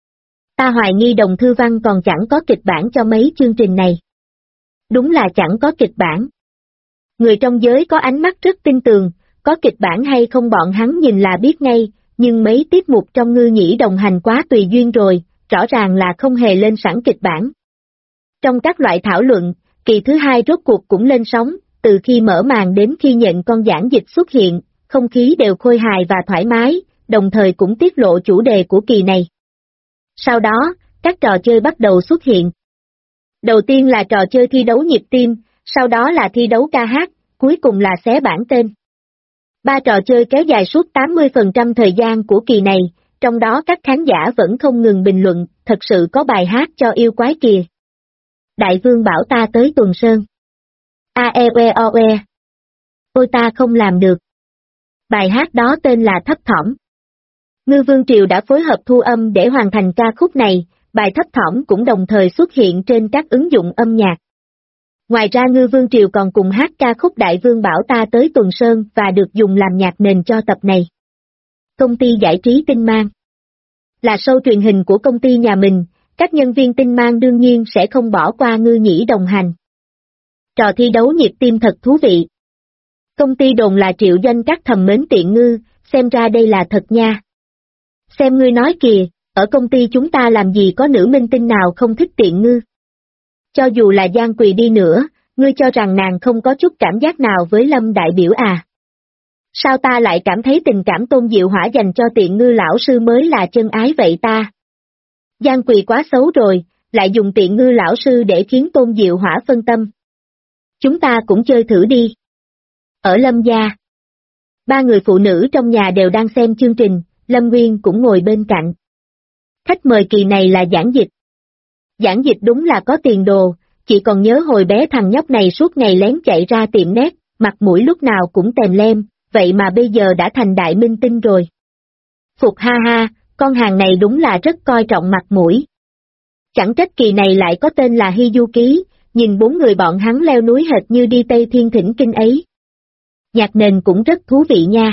A: Ta hoài nghi Đồng Thư Văn còn chẳng có kịch bản cho mấy chương trình này. Đúng là chẳng có kịch bản. Người trong giới có ánh mắt rất tin tường, có kịch bản hay không bọn hắn nhìn là biết ngay, nhưng mấy tiết mục trong Ngư Nhĩ đồng hành quá tùy duyên rồi, rõ ràng là không hề lên sẵn kịch bản. Trong các loại thảo luận, kỳ thứ hai rốt cuộc cũng lên sóng, từ khi mở màn đến khi nhận con giảng dịch xuất hiện, không khí đều khôi hài và thoải mái, đồng thời cũng tiết lộ chủ đề của kỳ này. Sau đó, các trò chơi bắt đầu xuất hiện. Đầu tiên là trò chơi thi đấu nhịp tim, sau đó là thi đấu ca hát, cuối cùng là xé bảng tên. 3 trò chơi kéo dài suốt 80% thời gian của kỳ này, trong đó các khán giả vẫn không ngừng bình luận, thật sự có bài hát cho yêu quái kìa. Đại vương bảo ta tới Tuần Sơn. Oe. Ôi ta không làm được. Bài hát đó tên là Thấp Thỏm. Ngư Vương Triều đã phối hợp thu âm để hoàn thành ca khúc này, bài Thấp Thỏm cũng đồng thời xuất hiện trên các ứng dụng âm nhạc. Ngoài ra Ngư Vương Triều còn cùng hát ca khúc Đại Vương Bảo Ta Tới Tuần Sơn và được dùng làm nhạc nền cho tập này. Công ty giải trí Tinh Mang là show truyền hình của công ty nhà mình, các nhân viên Tinh Mang đương nhiên sẽ không bỏ qua Ngư Nhĩ đồng hành. Trò thi đấu nhịp tim thật thú vị. Công ty đồn là Triệu Doanh Các thầm mến Tiện Ngư, xem ra đây là thật nha. Xem ngươi nói kìa, ở công ty chúng ta làm gì có nữ minh tinh nào không thích Tiện Ngư. Cho dù là Giang Quỳ đi nữa, ngươi cho rằng nàng không có chút cảm giác nào với Lâm đại biểu à? Sao ta lại cảm thấy tình cảm Tôn Diệu Hỏa dành cho Tiện Ngư lão sư mới là chân ái vậy ta? Giang Quỳ quá xấu rồi, lại dùng Tiện Ngư lão sư để khiến Tôn Diệu Hỏa phân tâm. Chúng ta cũng chơi thử đi. Ở Lâm gia, ba người phụ nữ trong nhà đều đang xem chương trình, Lâm Nguyên cũng ngồi bên cạnh. Khách mời kỳ này là Giảng Dịch. Giảng Dịch đúng là có tiền đồ, chỉ còn nhớ hồi bé thằng nhóc này suốt ngày lén chạy ra tiệm nét, mặt mũi lúc nào cũng tèm lem, vậy mà bây giờ đã thành đại minh tinh rồi. Phục ha ha, con hàng này đúng là rất coi trọng mặt mũi. Chẳng trách kỳ này lại có tên là Hy Du Ký, nhìn bốn người bọn hắn leo núi hệt như đi Tây Thiên Thỉnh Kinh ấy. Nhạc nền cũng rất thú vị nha.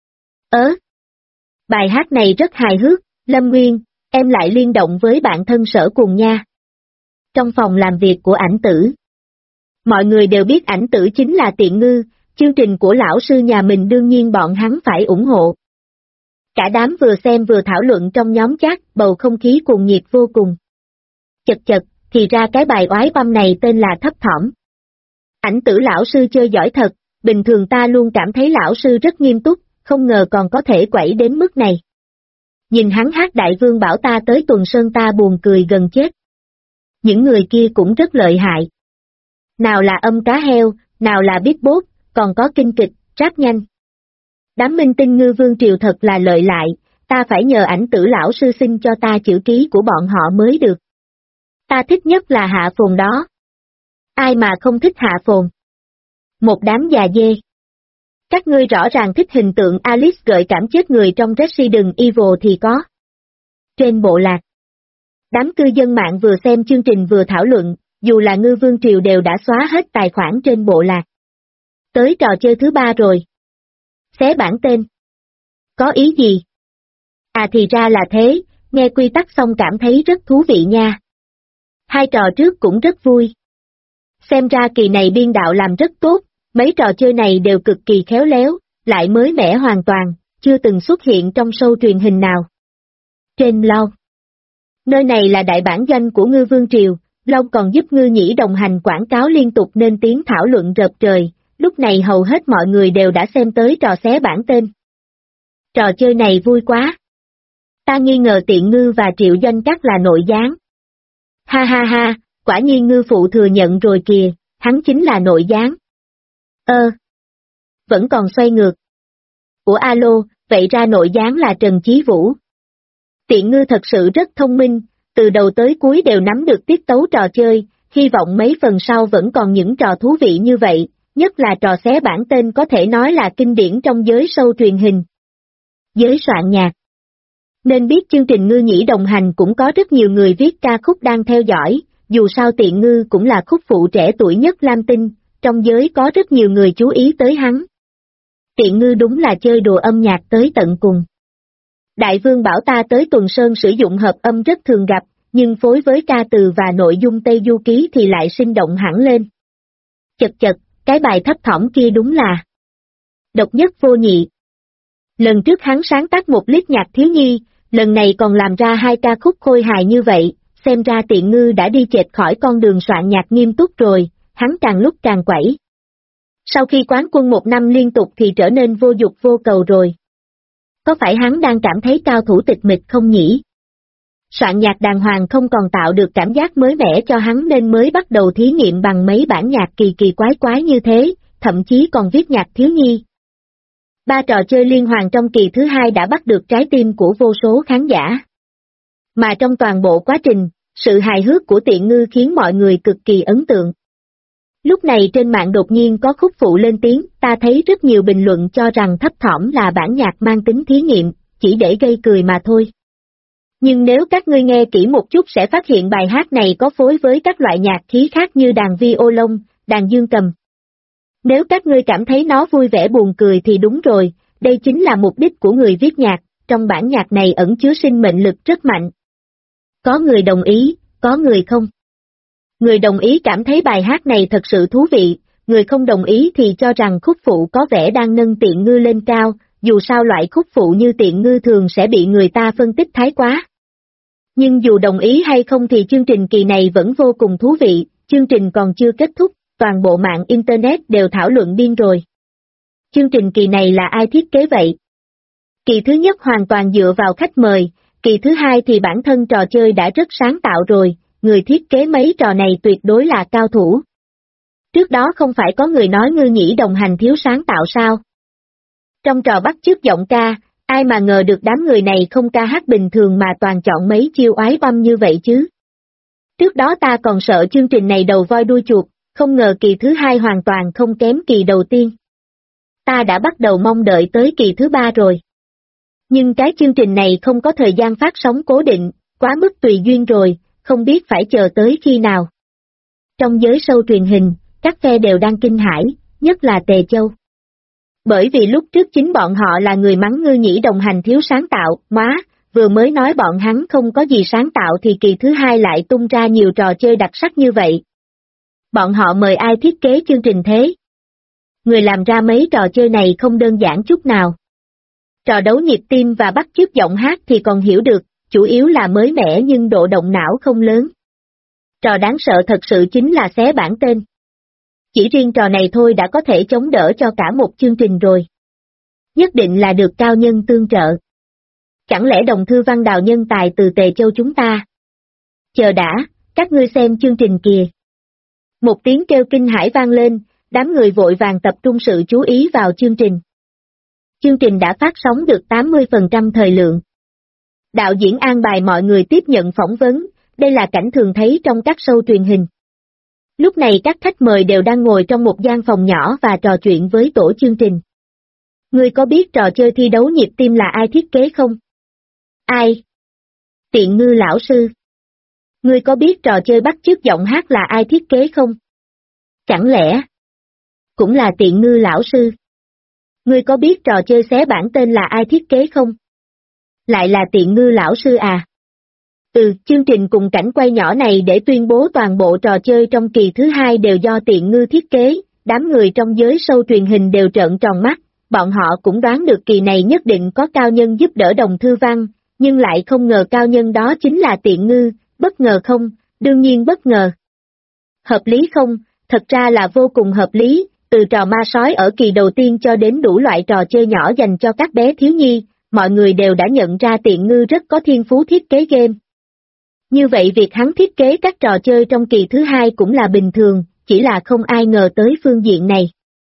A: Bài hát này rất hài hước, Lâm Nguyên, em lại liên động với bạn thân Sở cùng nha. Trong phòng làm việc của Ảnh Tử, mọi người đều biết Ảnh Tử chính là Tiện Ngư, chương trình của lão sư nhà mình đương nhiên bọn hắn phải ủng hộ. Cả đám vừa xem vừa thảo luận trong nhóm chat, bầu không khí cuồng nhiệt vô cùng. Chật chật, thì ra cái bài oái băm này tên là Thấp Thỏm. Ảnh Tử lão sư chơi giỏi thật, bình thường ta luôn cảm thấy lão sư rất nghiêm túc, không ngờ còn có thể quẩy đến mức này. Nhìn hắn hát Đại Vương Bảo Ta Tới Tuần Sơn ta buồn cười gần chết. Những người kia cũng rất lợi hại. Nào là âm cá heo, nào là beatbox, còn có kinh kịch, rap nhanh. Đám minh tinh Ngư Vương Triều thật là lợi lại, ta phải nhờ Ảnh Tử lão sư xin cho ta chữ ký của bọn họ mới được. Ta thích nhất là Hạ Phồn đó. Ai mà không thích Hạ Phồn? Một đám già dê. Các ngươi rõ ràng thích hình tượng Alice gợi cảm chết người trong Resident Evil thì có. Trên bộ lạc, đám cư dân mạng vừa xem chương trình vừa thảo luận, dù là Ngư Vương Triều đều đã xóa hết tài khoản trên bộ lạc. Tới trò chơi thứ 3 rồi. Xé bản tên. Có ý gì? À thì ra là thế, nghe quy tắc xong cảm thấy rất thú vị nha. Hai trò trước cũng rất vui. Xem ra kỳ này biên đạo làm rất tốt, mấy trò chơi này đều cực kỳ khéo léo, lại mới mẻ hoàn toàn, chưa từng xuất hiện trong show truyền hình nào. Trên Long, nơi này là đại bản doanh của Ngư Vương Triều, Long còn giúp Ngư Nhĩ đồng hành quảng cáo liên tục nên tiếng thảo luận rợp trời, lúc này hầu hết mọi người đều đã xem tới trò xé bản tên. Trò chơi này vui quá. Ta nghi ngờ Tiện Ngư và Triệu Doanh Các là nội gián. Ha ha ha, quả nhiên Ngư phụ thừa nhận rồi kìa, hắn chính là nội gián. Vẫn còn xoay ngược. Ủa alo, vậy ra nội gián là Trần Chí Vũ. Tiện Ngư thật sự rất thông minh, từ đầu tới cuối đều nắm được tiết tấu trò chơi, hy vọng mấy phần sau vẫn còn những trò thú vị như vậy, nhất là trò xé bản tên có thể nói là kinh điển trong giới show truyền hình. Giới soạn nhạc. Nên biết chương trình Ngư Nhĩ đồng hành cũng có rất nhiều người viết ca khúc đang theo dõi, dù sao Tiện Ngư cũng là khúc phụ trẻ tuổi nhất Lam Tinh, trong giới có rất nhiều người chú ý tới hắn. Tiện Ngư đúng là chơi đồ âm nhạc tới tận cùng. Đại Vương Bảo Ta Tới Tuần Sơn sử dụng hợp âm rất thường gặp, nhưng phối với ca từ và nội dung Tây Du Ký thì lại sinh động hẳn lên. Chật chật, cái bài Thấp Thỏm kia đúng là độc nhất vô nhị. Lần trước hắn sáng tác một lít nhạc thiếu nhi, lần này còn làm ra 2 ca khúc khôi hài như vậy, xem ra Tiện Ngư đã đi chệch khỏi con đường soạn nhạc nghiêm túc rồi, hắn càng lúc càng quẩy. Sau khi quán quân 1 năm liên tục thì trở nên vô dục vô cầu rồi. Có phải hắn đang cảm thấy cao thủ tịch mịch không nhỉ? Soạn nhạc đàng hoàng không còn tạo được cảm giác mới mẻ cho hắn nên mới bắt đầu thí nghiệm bằng mấy bản nhạc kỳ kỳ quái quái như thế, thậm chí còn viết nhạc thiếu nhi. 3 trò chơi liên hoàn trong kỳ thứ 2 đã bắt được trái tim của vô số khán giả. Mà trong toàn bộ quá trình, sự hài hước của Tiện Ngư khiến mọi người cực kỳ ấn tượng. Lúc này trên mạng đột nhiên có khúc phụ lên tiếng, ta thấy rất nhiều bình luận cho rằng Thấp Thỏm là bản nhạc mang tính thí nghiệm, chỉ để gây cười mà thôi. Nhưng nếu các ngươi nghe kỹ một chút sẽ phát hiện bài hát này có phối với các loại nhạc khí khác như đàn violon, đàn dương cầm. Nếu các ngươi cảm thấy nó vui vẻ buồn cười thì đúng rồi, đây chính là mục đích của người viết nhạc, trong bản nhạc này ẩn chứa sinh mệnh lực rất mạnh. Có người đồng ý, có người không. Người đồng ý cảm thấy bài hát này thật sự thú vị, người không đồng ý thì cho rằng khúc phụ có vẻ đang nâng tiện ngư lên cao, dù sao loại khúc phụ như tiện ngư thường sẽ bị người ta phân tích thái quá. Nhưng dù đồng ý hay không thì chương trình kỳ này vẫn vô cùng thú vị, chương trình còn chưa kết thúc, toàn bộ mạng Internet đều thảo luận điên rồi. Chương trình kỳ này là ai thiết kế vậy? Kỳ thứ nhất hoàn toàn dựa vào khách mời, kỳ thứ hai thì bản thân trò chơi đã rất sáng tạo rồi, người thiết kế mấy trò này tuyệt đối là cao thủ. Trước đó không phải có người nói Ngư Nhĩ đồng hành thiếu sáng tạo sao? Trong trò bắt chước giọng ca, ai mà ngờ được đám người này không ca hát bình thường mà toàn chọn mấy chiêu oái oăm như vậy chứ. Trước đó ta còn sợ chương trình này đầu voi đuôi chuột, không ngờ kỳ thứ hai hoàn toàn không kém kỳ đầu tiên. Ta đã bắt đầu mong đợi tới kỳ thứ ba rồi. Nhưng cái chương trình này không có thời gian phát sóng cố định, quá mức tùy duyên rồi, không biết phải chờ tới khi nào. Trong giới show truyền hình, các phe đều đang kinh hãi, nhất là Tề Châu. Bởi vì lúc trước chính bọn họ là người mắng Ngư Nhĩ đồng hành thiếu sáng tạo, vừa mới nói bọn hắn không có gì sáng tạo thì kỳ thứ hai lại tung ra nhiều trò chơi đặc sắc như vậy. Bọn họ mời ai thiết kế chương trình thế? Người làm ra mấy trò chơi này không đơn giản chút nào. Trò đấu nhịp tim và bắt chước giọng hát thì còn hiểu được, chủ yếu là mới mẻ nhưng độ động não không lớn. Trò đáng sợ thật sự chính là xé bản tên. Chỉ riêng trò này thôi đã có thể chống đỡ cho cả một chương trình rồi. Nhất định là được cao nhân tương trợ. Chẳng lẽ đồng thư văn đào nhân tài từ Tề Châu chúng ta? Chờ đã, các ngươi xem chương trình kìa. Một tiếng kêu kinh hãi vang lên, đám người vội vàng tập trung sự chú ý vào chương trình. Chương trình đã phát sóng được 80% thời lượng. Đạo diễn an bài mọi người tiếp nhận phỏng vấn, đây là cảnh thường thấy trong các show truyền hình. Lúc này các khách mời đều đang ngồi trong một gian phòng nhỏ và trò chuyện với tổ chương trình. Ngươi có biết trò chơi thi đấu nhịp tim là ai thiết kế không? Ai? Tiện Ngư lão sư. Ngươi có biết trò chơi bắt chước giọng hát là ai thiết kế không? Chẳng lẽ cũng là Tiện Ngư lão sư? Ngươi có biết trò chơi xé bản tên là ai thiết kế không? Lại là Tiện Ngư lão sư à? Chương trình cùng cảnh quay nhỏ này để tuyên bố toàn bộ trò chơi trong kỳ thứ hai đều do Tiện Ngư thiết kế, đám người trong giới show truyền hình đều trợn tròn mắt, bọn họ cũng đoán được kỳ này nhất định có cao nhân giúp đỡ đồng thư văn, nhưng lại không ngờ cao nhân đó chính là Tiện Ngư, bất ngờ không? Đương nhiên bất ngờ. Hợp lý không? Thật ra là vô cùng hợp lý, từ trò ma sói ở kỳ đầu tiên cho đến đủ loại trò chơi nhỏ dành cho các bé thiếu nhi, mọi người đều đã nhận ra Tiện Ngư rất có thiên phú thiết kế game. Như vậy việc hắn thiết kế các trò chơi trong kỳ thứ hai cũng là bình thường, chỉ là không ai ngờ tới phương diện này.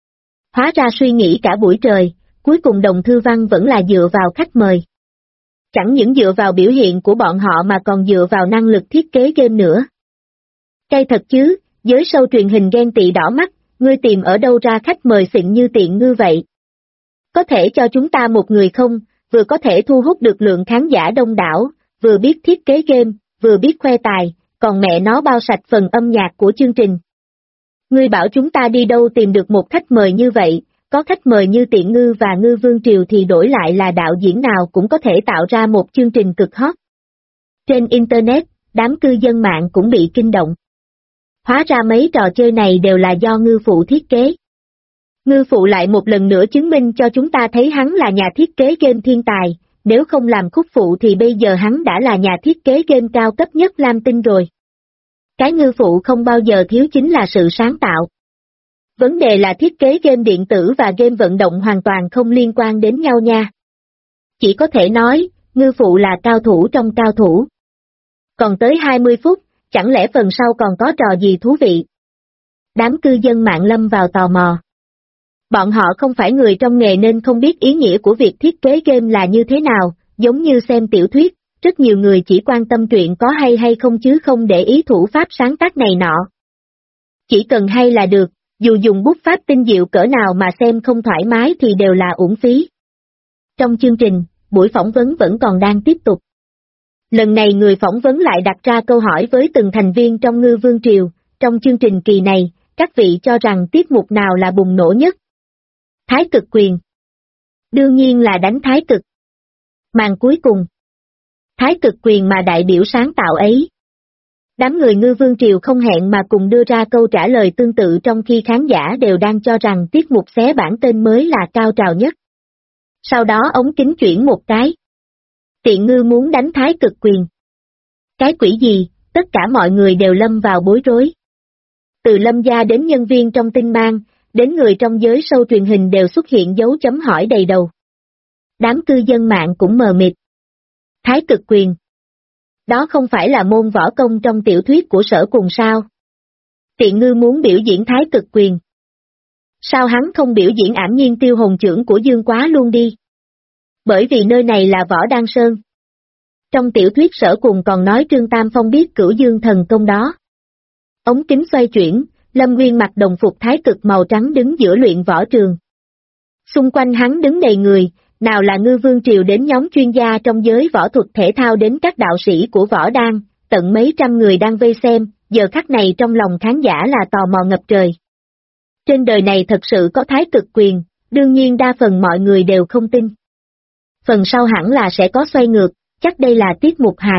A: Hóa ra suy nghĩ cả buổi trời, cuối cùng đồng thư văn vẫn là dựa vào khách mời. Chẳng những dựa vào biểu hiện của bọn họ mà còn dựa vào năng lực thiết kế game nữa. Cay thật chứ, giới show truyền hình ghen tị đỏ mắt, ngươi tìm ở đâu ra khách mời xịn như Tiện Ngư vậy? Có thể cho chúng ta một người không, vừa có thể thu hút được lượng khán giả đông đảo, vừa biết thiết kế game, vừa biết khoe tài, còn mẹ nó bao sạch phần âm nhạc của chương trình. Ngươi bảo chúng ta đi đâu tìm được một khách mời như vậy, có khách mời như Tiện Ngư và Ngư Vương Triều thì đổi lại là đạo diễn nào cũng có thể tạo ra một chương trình cực hot. Trên Internet, đám cư dân mạng cũng bị kinh động. Hóa ra mấy trò chơi này đều là do Ngư Phụ thiết kế. Ngư Phụ lại một lần nữa chứng minh cho chúng ta thấy hắn là nhà thiết kế game thiên tài, nếu không làm khúc phụ thì bây giờ hắn đã là nhà thiết kế game cao cấp nhất Lam Tinh rồi. Cái Ngư Phụ không bao giờ thiếu chính là sự sáng tạo. Vấn đề là thiết kế game điện tử và game vận động hoàn toàn không liên quan đến nhau nha. Chỉ có thể nói, Ngư Phụ là cao thủ trong cao thủ. Còn tới 20 phút, chẳng lẽ phần sau còn có trò gì thú vị? Đám cư dân mạng lâm vào tò mò. Bọn họ không phải người trong nghề nên không biết ý nghĩa của việc thiết kế game là như thế nào, giống như xem tiểu thuyết, rất nhiều người chỉ quan tâm chuyện có hay không chứ không để ý thủ pháp sáng tác này nọ. Chỉ cần hay là được, dù dùng bút pháp tinh diệu cỡ nào mà xem không thoải mái thì đều là uổng phí. Trong chương trình, buổi phỏng vấn vẫn còn đang tiếp tục. Lần này người phỏng vấn lại đặt ra câu hỏi với từng thành viên trong Ngư Vương Triều, trong chương trình kỳ này, các vị cho rằng tiết mục nào là bùng nổ nhất? Thái cực quyền. Đương nhiên là đánh thái cực. Màn cuối cùng. Thái cực quyền mà đại biểu sáng tạo ấy. Đám người Ngư Vương Triều không hẹn mà cùng đưa ra câu trả lời tương tự trong khi khán giả đều đang cho rằng tiết mục xé bản tên mới là cao trào nhất. Sau đó ống kính chuyển một cái. Tiện Ngư muốn đánh thái cực quyền. Cái quỷ gì, tất cả mọi người đều lâm vào bối rối. Từ Lâm gia đến nhân viên trong tin mang, đến người trong giới show truyền hình đều xuất hiện dấu chấm hỏi đầy đầu. Đám cư dân mạng cũng mờ mịt. Thái cực quyền. Đó không phải là môn võ công trong tiểu thuyết của Sở Cùng sao? Tiện Ngư muốn biểu diễn thái cực quyền. Sao hắn không biểu diễn ảm nhiên tiêu hồn chưởng của Dương Quá luôn đi? Bởi vì nơi này là Võ Đan Sơn. Trong tiểu thuyết Sở Cùng còn nói Trương Tam Phong biết Cửu Dương thần công đó. Ống kính xoay chuyển, Lâm Nguyên mặc đồng phục thái cực màu trắng đứng giữa luyện võ trường. Xung quanh hắn đứng đầy người, nào là Ngư Vương Triều đến nhóm chuyên gia trong giới võ thuật thể thao đến các đạo sĩ của võ đan, tận mấy trăm người đang vây xem, giờ khắc này trong lòng khán giả là tò mò ngập trời. Trên đời này thật sự có thái cực quyền, đương nhiên đa phần mọi người đều không tin. Phần sau hẳn là sẽ có xoay ngược, chắc đây là tiết mục hài.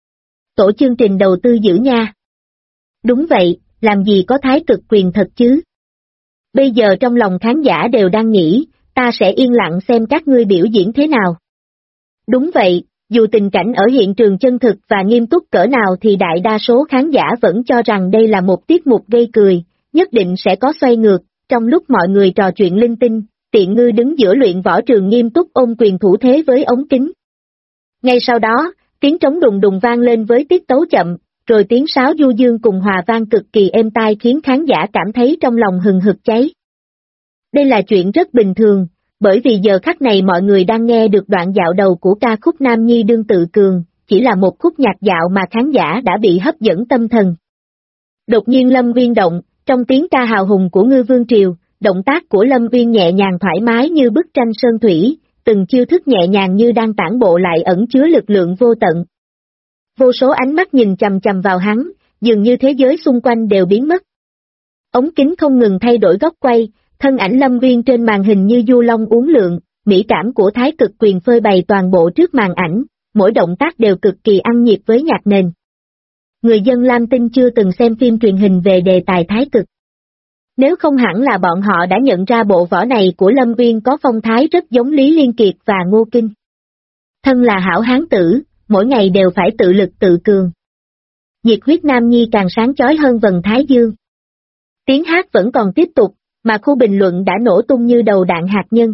A: Tổ chương trình đầu tư dữ nha. Đúng vậy, làm gì có thái cực quyền thật chứ? Bây giờ trong lòng khán giả đều đang nghĩ, ta sẽ yên lặng xem các ngươi biểu diễn thế nào. Đúng vậy, dù tình cảnh ở hiện trường chân thực và nghiêm túc cỡ nào thì đại đa số khán giả vẫn cho rằng đây là một tiết mục gây cười, nhất định sẽ có xoay ngược. Trong lúc mọi người trò chuyện linh tinh, Tiện Ngư đứng giữa luyện võ trường nghiêm túc ôm quyền thủ thế với ống kính. Ngay sau đó, tiếng trống đùng đùng vang lên với tiết tấu chậm, rồi tiếng sáo du dương cùng hòa vang cực kỳ êm tai khiến khán giả cảm thấy trong lòng hừng hực cháy. Đây là chuyện rất bình thường, bởi vì giờ khắc này mọi người đang nghe được đoạn dạo đầu của ca khúc Nam Nhi Đương Tự Cường, chỉ là một khúc nhạc dạo mà khán giả đã bị hấp dẫn tâm thần. Đột nhiên Lâm Uyên động, trong tiếng ca hào hùng của Ngư Vương Triều, động tác của Lâm Uyên nhẹ nhàng thoải mái như bức tranh sơn thủy, từng chiêu thức nhẹ nhàng như đang tản bộ lại ẩn chứa lực lượng vô tận. Vô số ánh mắt nhìn chằm chằm vào hắn, dường như thế giới xung quanh đều biến mất. Ống kính không ngừng thay đổi góc quay, thân ảnh Lâm Uyên trên màn hình như du long uốn lượn, mỹ cảm của thái cực quyền phơi bày toàn bộ trước màn ảnh, mỗi động tác đều cực kỳ ăn nhịp với nhạc nền. Người dân Lam Tinh chưa từng xem phim truyền hình về đề tài thái cực. Nếu không hẳn là bọn họ đã nhận ra bộ võ này của Lâm Uyên có phong thái rất giống Lý Liên Kiệt và Ngô Kinh. Thân là hảo hán tử, mỗi ngày đều phải tự lực tự cường. Nhiệt huyết nam nhi càng sáng chói hơn vầng thái dương. Tiếng hát vẫn còn tiếp tục, mà khu bình luận đã nổ tung như đầu đạn hạt nhân.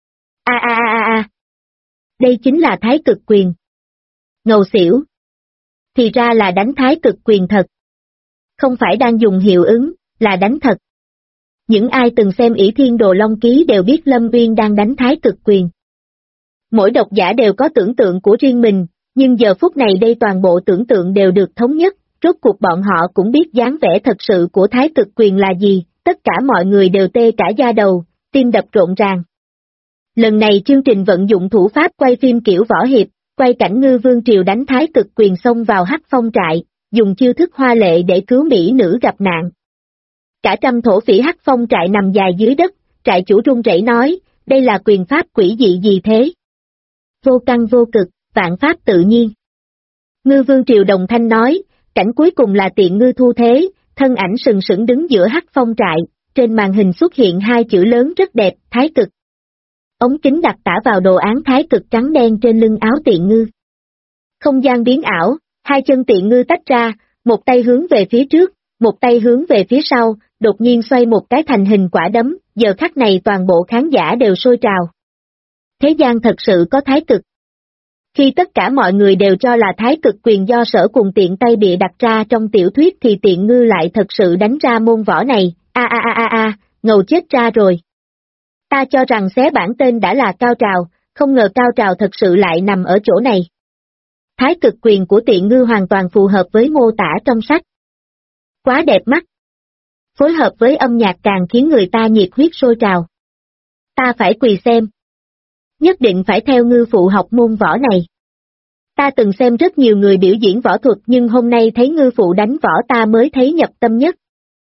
A: Đây chính là thái cực quyền. Ngầu xỉu. Thì ra là đánh thái cực quyền thật. Không phải đang dùng hiệu ứng, là đánh thật. Những ai từng xem ỷ Thiên Đồ Long Ký đều biết Lâm Uyên đang đánh thái cực quyền. Mỗi độc giả đều có tưởng tượng của riêng mình, nhưng giờ phút này đây toàn bộ tưởng tượng đều được thống nhất, rốt cuộc bọn họ cũng biết dáng vẻ thật sự của thái cực quyền là gì, tất cả mọi người đều tê cả da đầu, tim đập rộn ràng. Lần này chương trình vận dụng thủ pháp quay phim kiểu võ hiệp, quay cảnh Ngư Vương Triều đánh thái cực quyền xông vào Hắc Phong trại, dùng chiêu thức hoa lệ để cứu mỹ nữ gặp nạn. Cả trăm thổ phỉ Hắc Phong trại nằm dài dưới đất, trại chủ run rẩy nói, đây là quyền pháp quỷ dị gì thế? Vô căn vô cực, vạn pháp tự nhiên. Ngư Vương Triều đồng thanh nói, cảnh cuối cùng là Tiện Ngư thu thế, thân ảnh sừng sững đứng giữa Hắc Phong trại, trên màn hình xuất hiện hai chữ lớn rất đẹp, thái cực. Ống kính đặt tả vào đồ án thái cực trắng đen trên lưng áo Tiện Ngư. Không gian biến ảo, hai chân Tiện Ngư tách ra, một tay hướng về phía trước, một tay hướng về phía sau, đột nhiên xoay một cái thành hình quả đấm, giờ khắc này toàn bộ khán giả đều sôi trào. Thế gian thật sự có thái cực. Khi tất cả mọi người đều cho là thái cực quyền do Sở Cùng tiện tay bịa đặt ra trong tiểu thuyết thì Tiện Ngư lại thật sự đánh ra môn võ này, ngầu chết ra rồi. Ta cho rằng xé bản tên đã là cao trào, không ngờ cao trào thật sự lại nằm ở chỗ này. Thái cực quyền của Tiện Ngư hoàn toàn phù hợp với mô tả trong sách. Quá đẹp mắt. Phối hợp với âm nhạc càng khiến người ta nhiệt huyết sôi trào. Ta phải quỳ xem. Nhất định phải theo Ngư phụ học môn võ này. Ta từng xem rất nhiều người biểu diễn võ thuật nhưng hôm nay thấy Ngư phụ đánh võ ta mới thấy nhập tâm nhất.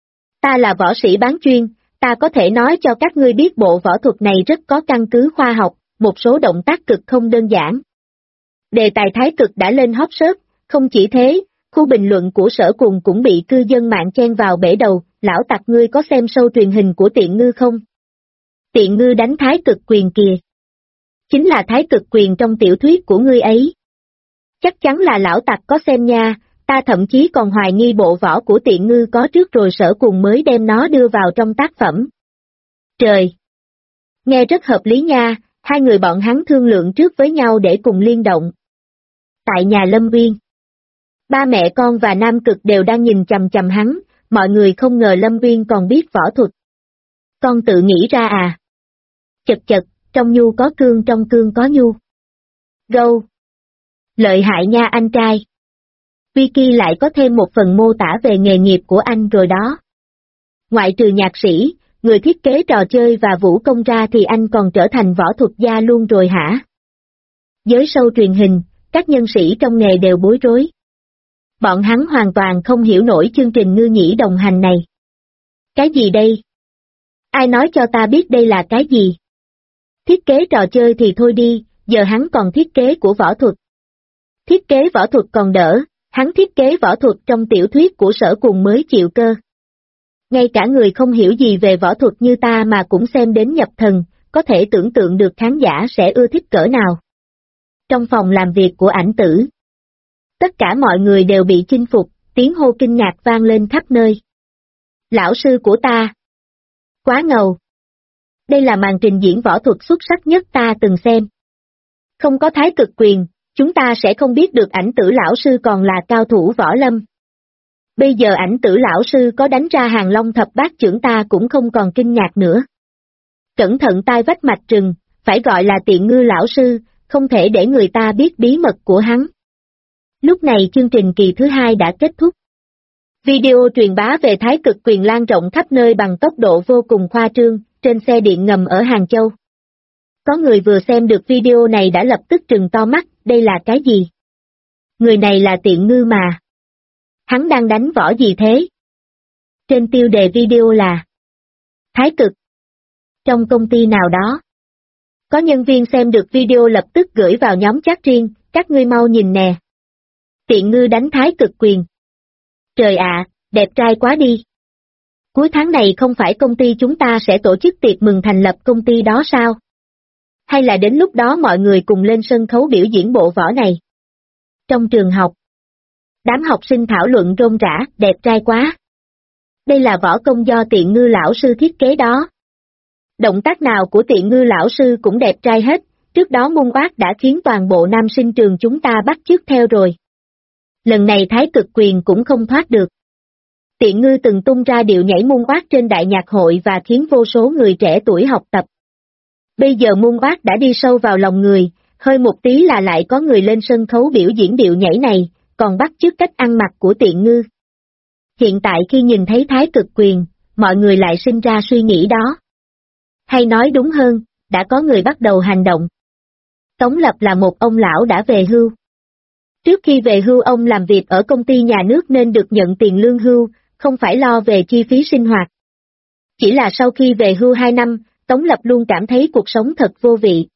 A: Ta là võ sĩ bán chuyên, ta có thể nói cho các ngươi biết bộ võ thuật này rất có căn cứ khoa học, một số động tác cực không đơn giản. Đề tài thái cực đã lên hot search, không chỉ thế, khu bình luận của Sở Cùng cũng bị cư dân mạng chen vào bể đầu, lão tặc ngươi có xem show truyền hình của Tiện Ngư không? Tiện Ngư đánh thái cực quyền kìa. Chính là thái cực quyền trong tiểu thuyết của ngươi ấy. Chắc chắn là lão tặc có xem nha, ta thậm chí còn hoài nghi bộ võ của Tiện Ngư có trước rồi Sở Cùng mới đem nó đưa vào trong tác phẩm. Trời! Nghe rất hợp lý nha, hai người bọn hắn thương lượng trước với nhau để cùng liên động. Tại nhà Lâm Uyên, ba mẹ con và Nam Cực đều đang nhìn chằm chằm hắn, mọi người không ngờ Lâm Uyên còn biết võ thuật. Con tự nghĩ ra à? Chật chật, trong nhu có cương trong cương có nhu. Gâu! Lợi hại nha anh trai. Wiki lại có thêm một phần mô tả về nghề nghiệp của anh rồi đó. Ngoại trừ nhạc sĩ, người thiết kế trò chơi và vũ công ra thì anh còn trở thành võ thuật gia luôn rồi hả? Giới show truyền hình, các nhân sĩ trong nghề đều bối rối. Bọn hắn hoàn toàn không hiểu nổi chương trình Ngư Nhĩ đồng hành này. Cái gì đây? Ai nói cho ta biết đây là cái gì? Thiết kế trò chơi thì thôi đi, giờ hắn còn thiết kế của võ thuật. Thiết kế võ thuật còn đỡ, hắn thiết kế võ thuật trong tiểu thuyết của Sở Cùng mới chịu cơ. Ngay cả người không hiểu gì về võ thuật như ta mà cũng xem đến nhập thần, có thể tưởng tượng được khán giả sẽ ưa thích cỡ nào. Trong phòng làm việc của Ảnh Tử, tất cả mọi người đều bị chinh phục, tiếng hô kinh ngạc vang lên khắp nơi. Lão sư của ta! Quá ngầu! Đây là màn trình diễn võ thuật xuất sắc nhất ta từng xem. Không có thái cực quyền, chúng ta sẽ không biết được Ảnh Tử lão sư còn là cao thủ võ lâm. Bây giờ Ảnh Tử lão sư có đánh ra Hàng Long thập bát chưởng ta cũng không còn kinh ngạc nữa. Cẩn thận tai vách mạch rừng, phải gọi là Tiện Ngư lão sư, không thể để người ta biết bí mật của hắn. Lúc này chương trình kỳ thứ 2 đã kết thúc. Video truyền bá về thái cực quyền lan rộng khắp nơi bằng tốc độ vô cùng khoa trương, trên xe điện ngầm ở Hàng Châu. Có người vừa xem được video này đã lập tức trừng to mắt, đây là cái gì? Người này là Tiện Ngư mà. Hắn đang đánh võ gì thế? Trên tiêu đề video là thái cực. Trong công ty nào đó. Có nhân viên xem được video lập tức gửi vào nhóm chat riêng, các ngươi mau nhìn nè. Tiện Ngư đánh thái cực quyền. Trời ạ, đẹp trai quá đi. Cuối tháng này không phải công ty chúng ta sẽ tổ chức tiệc mừng thành lập công ty đó sao? Hay là đến lúc đó mọi người cùng lên sân khấu biểu diễn bộ võ này? Trong trường học, đám học sinh thảo luận rôm rã, đẹp trai quá. Đây là võ công do Tiện Ngư lão sư thiết kế đó. Động tác nào của Tiện Ngư lão sư cũng đẹp trai hết, trước đó môn oát đã khiến toàn bộ nam sinh trường chúng ta bắt chước theo rồi. Lần này thái cực quyền cũng không thoát được. Tiện Ngư từng tung ra điệu nhảy môn oát trên đại nhạc hội và khiến vô số người trẻ tuổi học tập. Bây giờ môn oát đã đi sâu vào lòng người, hơi một tí là lại có người lên sân khấu biểu diễn điệu nhảy này, còn bắt chước cách ăn mặc của Tiện Ngư. Hiện tại khi nhìn thấy thái cực quyền, mọi người lại sinh ra suy nghĩ đó. Hay nói đúng hơn, đã có người bắt đầu hành động. Tống Lập là một ông lão đã về hưu. Trước khi về hưu ông làm việc ở công ty nhà nước nên được nhận tiền lương hưu, không phải lo về chi phí sinh hoạt. Chỉ là sau khi về hưu 2 năm, Tống Lập luôn cảm thấy cuộc sống thật vô vị.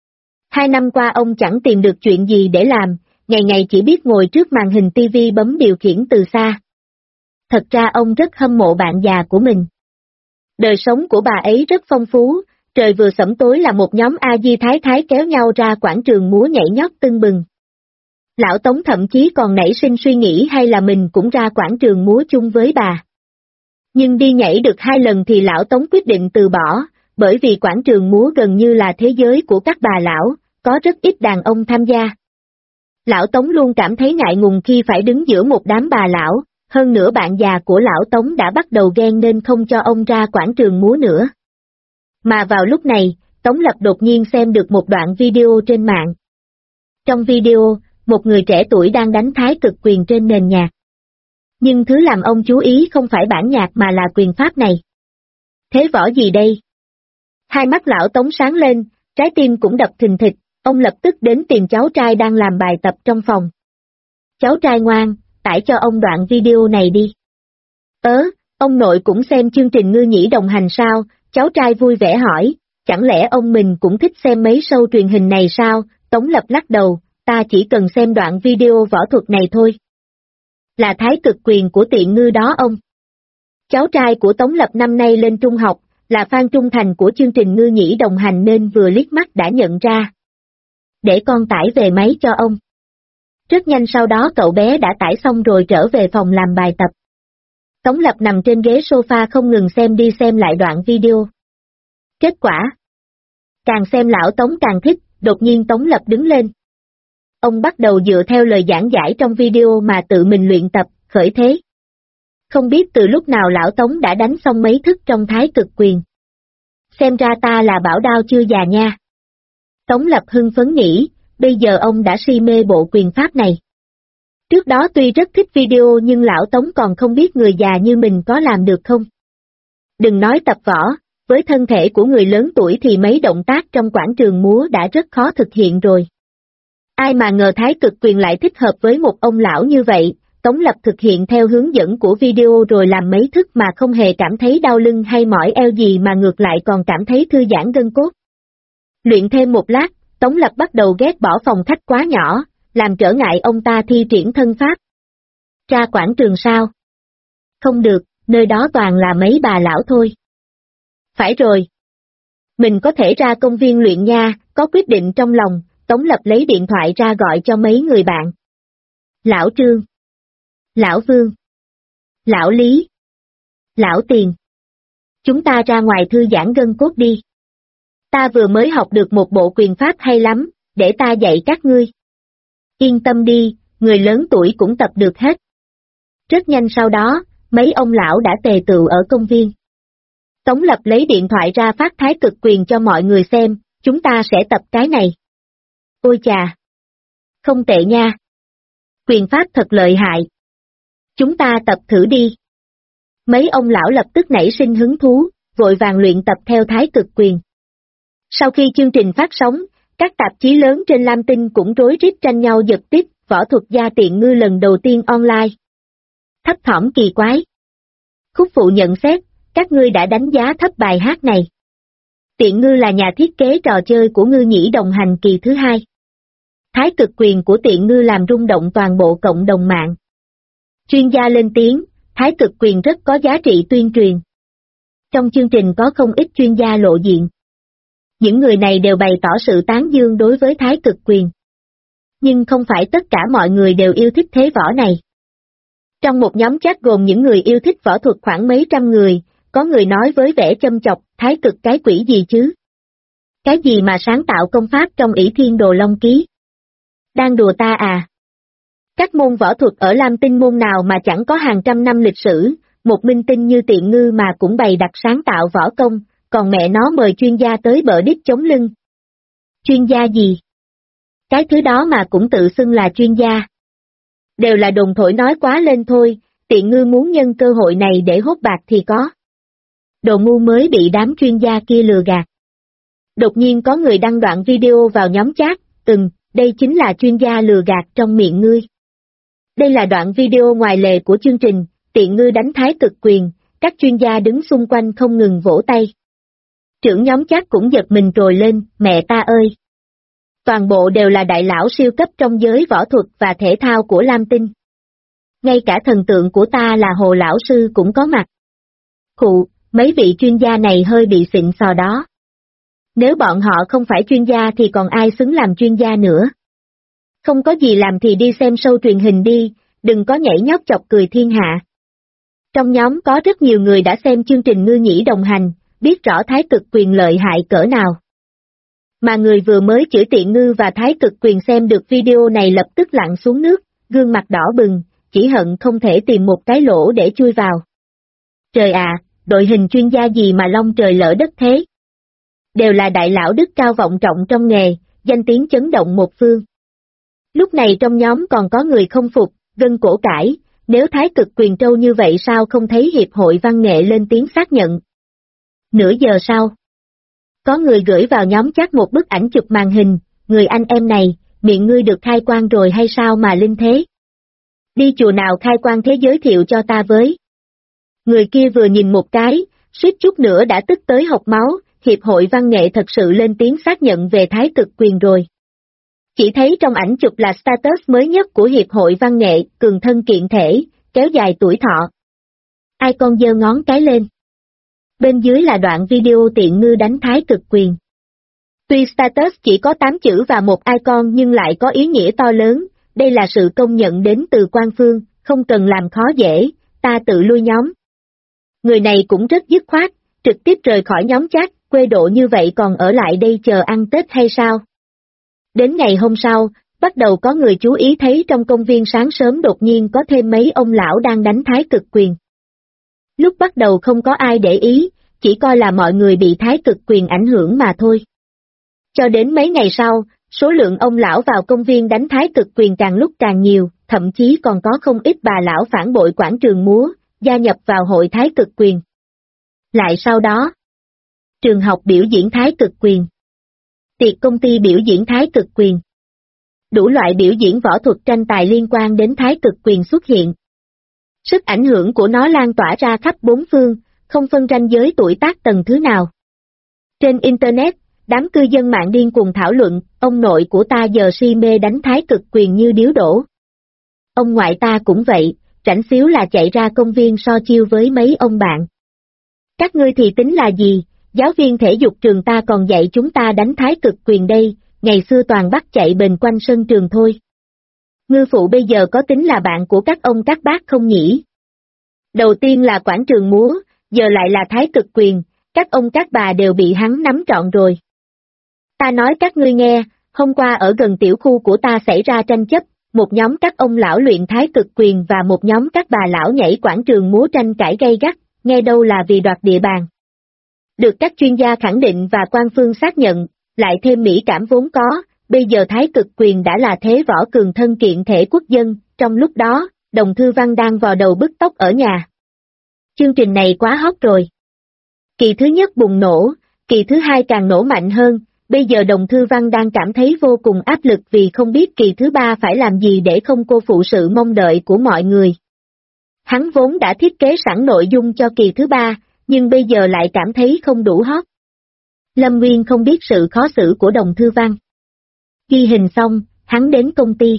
A: 2 năm qua ông chẳng tìm được chuyện gì để làm, ngày ngày chỉ biết ngồi trước màn hình tivi bấm điều khiển từ xa. Thật ra ông rất hâm mộ bạn già của mình. Đời sống của bà ấy rất phong phú, trời vừa sẫm tối là một nhóm A-di thái thái kéo nhau ra quảng trường múa nhảy nhót tưng bừng. Lão Tống thậm chí còn nảy sinh suy nghĩ hay là mình cũng ra quảng trường múa chung với bà. Nhưng đi nhảy được 2 lần thì lão Tống quyết định từ bỏ, bởi vì quảng trường múa gần như là thế giới của các bà lão, có rất ít đàn ông tham gia. Lão Tống luôn cảm thấy ngại ngùng khi phải đứng giữa một đám bà lão, hơn nữa bạn già của lão Tống đã bắt đầu ghen nên không cho ông ra quảng trường múa nữa. Mà vào lúc này, Tống Lập đột nhiên xem được một đoạn video trên mạng. Trong video, một người trẻ tuổi đang đánh thái cực quyền trên nền nhạc. Nhưng thứ làm ông chú ý không phải bản nhạc mà là quyền pháp này. Thế võ gì đây? Hai mắt lão Tống sáng lên, trái tim cũng đập thình thịch, ông lập tức đến tìm cháu trai đang làm bài tập trong phòng. Cháu trai ngoan, tải cho ông đoạn video này đi. Ông nội cũng xem chương trình Ngư Nhĩ Đồng Hành sao? Cháu trai vui vẻ hỏi, chẳng lẽ ông mình cũng thích xem mấy show truyền hình này sao? Tống Lập lắc đầu, ta chỉ cần xem đoạn video võ thuật này thôi. Là thái cực quyền của Tiện Ngư đó ông. Cháu trai của Tống Lập năm nay lên trung học, là fan trung thành của chương trình Ngư Nhĩ Đồng Hành nên vừa liếc mắt đã nhận ra. Để con tải về máy cho ông. Rất nhanh sau đó cậu bé đã tải xong rồi trở về phòng làm bài tập. Tống Lập nằm trên ghế sofa không ngừng xem đi xem lại đoạn video. Kết quả? Càng xem lão Tống càng thích, đột nhiên Tống Lập đứng lên. Ông bắt đầu dựa theo lời giảng giải trong video mà tự mình luyện tập, khởi thế. Không biết từ lúc nào lão Tống đã đánh xong mấy thức trong thái cực quyền. Xem ra ta là bảo đao chưa già nha. Tống Lập hưng phấn nghĩ, bây giờ ông đã si mê bộ quyền pháp này. Trước đó tuy rất thích video nhưng lão Tống còn không biết người già như mình có làm được không. Đừng nói tập võ, với thân thể của người lớn tuổi thì mấy động tác trong quảng trường múa đã rất khó thực hiện rồi. Ai mà ngờ thái cực quyền lại thích hợp với một ông lão như vậy, Tống Lập thực hiện theo hướng dẫn của video rồi làm mấy thức mà không hề cảm thấy đau lưng hay mỏi eo gì mà ngược lại còn cảm thấy thư giãn gân cốt. Luyện thêm một lát, Tống Lập bắt đầu ghét bỏ phòng khách quá nhỏ, làm trở ngại ông ta thi triển thân pháp. Ra quảng trường sao? Không được, nơi đó toàn là mấy bà lão thôi. Phải rồi. Mình có thể ra công viên luyện nha, có quyết định trong lòng, Tống Lập lấy điện thoại ra gọi cho mấy người bạn. Lão Trương. Lão Vương. Lão Lý. Lão Tiền. Chúng ta ra ngoài thư giãn gân cốt đi. Ta vừa mới học được một bộ quyền pháp hay lắm, để ta dạy các ngươi. Yên tâm đi, người lớn tuổi cũng tập được hết. Rất nhanh sau đó, mấy ông lão đã tề tựu ở công viên. Tống Lập lấy điện thoại ra phát thái cực quyền cho mọi người xem, chúng ta sẽ tập cái này. Ôi chà! Không tệ nha! Quyền pháp thật lợi hại. Chúng ta tập thử đi. Mấy ông lão lập tức nảy sinh hứng thú, vội vàng luyện tập theo thái cực quyền. Sau khi chương trình phát sóng, các tạp chí lớn trên Lam Tinh cũng rối rít tranh nhau giật tít, võ thuật gia Tiện Ngư lần đầu tiên online. Thấp thỏm kỳ quái. Khúc phụ nhận xét, các ngươi đã đánh giá thấp bài hát này. Tiện Ngư là nhà thiết kế trò chơi của Ngư Nhĩ Đồng Hành kỳ thứ 2. Thái cực quyền của Tiện Ngư làm rung động toàn bộ cộng đồng mạng. Chuyên gia lên tiếng, thái cực quyền rất có giá trị tuyên truyền. Trong chương trình có không ít chuyên gia lộ diện. Những người này đều bày tỏ sự tán dương đối với thái cực quyền. Nhưng không phải tất cả mọi người đều yêu thích thế võ này. Trong một nhóm chat gồm những người yêu thích võ thuật khoảng mấy trăm người, có người nói với vẻ châm chọc, thái cực cái quỷ gì chứ? Cái gì mà sáng tạo công pháp trong ỷ Thiên Đồ Long Ký? Đang đùa ta à? Các môn võ thuật ở Lam Tinh môn nào mà chẳng có hàng trăm năm lịch sử, một minh tinh như Tiện Ngư mà cũng bày đặt sáng tạo võ công, còn mẹ nó mời chuyên gia tới bợ đít chống lưng. Chuyên gia gì? Cái thứ đó mà cũng tự xưng là chuyên gia. Đều là đồn thổi nói quá lên thôi, Tiện Ngư muốn nhân cơ hội này để hốt bạc thì có. Đồ ngu mới bị đám chuyên gia kia lừa gạt. Đột nhiên có người đăng đoạn video vào nhóm chat, đây chính là chuyên gia lừa gạt trong miệng ngươi. Đây là đoạn video ngoài lề của chương trình, Tiện Ngư đánh thái cực quyền, các chuyên gia đứng xung quanh không ngừng vỗ tay. Trưởng nhóm chat cũng giật mình trồi lên, mẹ ta ơi! Toàn bộ đều là đại lão siêu cấp trong giới võ thuật và thể thao của Lam Tinh. Ngay cả thần tượng của ta là Hồ Lão Sư cũng có mặt. Khụ, mấy vị chuyên gia này hơi bị xịn sò đó. Nếu bọn họ không phải chuyên gia thì còn ai xứng làm chuyên gia nữa. Không có gì làm thì đi xem show truyền hình đi, đừng có nhảy nhót chọc cười thiên hạ. Trong nhóm có rất nhiều người đã xem chương trình Ngư Nhĩ Đồng Hành, biết rõ thái cực quyền lợi hại cỡ nào. Mà người vừa mới chửi Tiện Ngư và thái cực quyền xem được video này lập tức lặn xuống nước, gương mặt đỏ bừng, chỉ hận không thể tìm một cái lỗ để chui vào. Trời à, đội hình chuyên gia gì mà long trời lỡ đất thế? Đều là đại lão đức cao vọng trọng trong nghề, danh tiếng chấn động một phương. Lúc này trong nhóm còn có người không phục, gân cổ cãi, nếu thái cực quyền trâu như vậy sao không thấy hiệp hội văn nghệ lên tiếng xác nhận. Nửa giờ sau, có người gửi vào nhóm chat một bức ảnh chụp màn hình, người anh em này, miệng ngươi được khai quang rồi hay sao mà linh thế? Đi chùa nào khai quang thế giới thiệu cho ta với. Người kia vừa nhìn một cái, suýt chút nữa đã tức tới hộc máu, hiệp hội văn nghệ thật sự lên tiếng xác nhận về thái cực quyền rồi. Chỉ thấy trong ảnh chụp là status mới nhất của hiệp hội văn nghệ, cường thân kiện thể, kéo dài tuổi thọ. Icon giơ ngón cái lên. Bên dưới là đoạn video tiện ngư đánh thái cực quyền. Tuy status chỉ có 8 chữ và một icon nhưng lại có ý nghĩa to lớn, đây là sự công nhận đến từ quan phương, không cần làm khó dễ, ta tự lui nhóm. Người này cũng rất dứt khoát, trực tiếp rời khỏi nhóm chat, quê độ như vậy còn ở lại đây chờ ăn Tết hay sao? Đến ngày hôm sau, bắt đầu có người chú ý thấy trong công viên sáng sớm đột nhiên có thêm mấy ông lão đang đánh thái cực quyền. Lúc bắt đầu không có ai để ý, chỉ coi là mọi người bị thái cực quyền ảnh hưởng mà thôi. Cho đến mấy ngày sau, số lượng ông lão vào công viên đánh thái cực quyền càng lúc càng nhiều, thậm chí còn có không ít bà lão phản bội quảng trường múa, gia nhập vào hội thái cực quyền. Lại sau đó, trường học biểu diễn thái cực quyền, tiệc công ty biểu diễn thái cực quyền. Đủ loại biểu diễn võ thuật tranh tài liên quan đến thái cực quyền xuất hiện. Sức ảnh hưởng của nó lan tỏa ra khắp bốn phương, không phân ranh giới tuổi tác tầng thứ nào. Trên Internet, đám cư dân mạng điên cuồng thảo luận, ông nội của ta giờ si mê đánh thái cực quyền như điếu đổ. Ông ngoại ta cũng vậy, rảnh xíu là chạy ra công viên so chiêu với mấy ông bạn. Các ngươi thì tính là gì, giáo viên thể dục trường ta còn dạy chúng ta đánh thái cực quyền đây, ngày xưa toàn bắt chạy bền quanh sân trường thôi. Ngư phụ bây giờ có tính là bạn của các ông các bác không nhỉ? Đầu tiên là quảng trường múa, giờ lại là thái cực quyền, các ông các bà đều bị hắn nắm trọn rồi. Ta nói các ngươi nghe, hôm qua ở gần tiểu khu của ta xảy ra tranh chấp, một nhóm các ông lão luyện thái cực quyền và một nhóm các bà lão nhảy quảng trường múa tranh cãi gay gắt, nghe đâu là vì đoạt địa bàn. Được các chuyên gia khẳng định và quan phương xác nhận, lại thêm mỹ cảm vốn có, bây giờ thái cực quyền đã là thế võ cường thân kiện thể quốc dân, trong lúc đó, Đồng Thư Văn đang vò đầu bứt tóc ở nhà. Chương trình này quá hot rồi. Kỳ thứ nhất bùng nổ, kỳ thứ hai càng nổ mạnh hơn, bây giờ Đồng Thư Văn đang cảm thấy vô cùng áp lực vì không biết kỳ thứ ba phải làm gì để không cô phụ sự mong đợi của mọi người. Hắn vốn đã thiết kế sẵn nội dung cho kỳ thứ ba, nhưng bây giờ lại cảm thấy không đủ hot. Lâm Nguyên không biết sự khó xử của Đồng Thư Văn. Ghi hình xong, hắn đến công ty.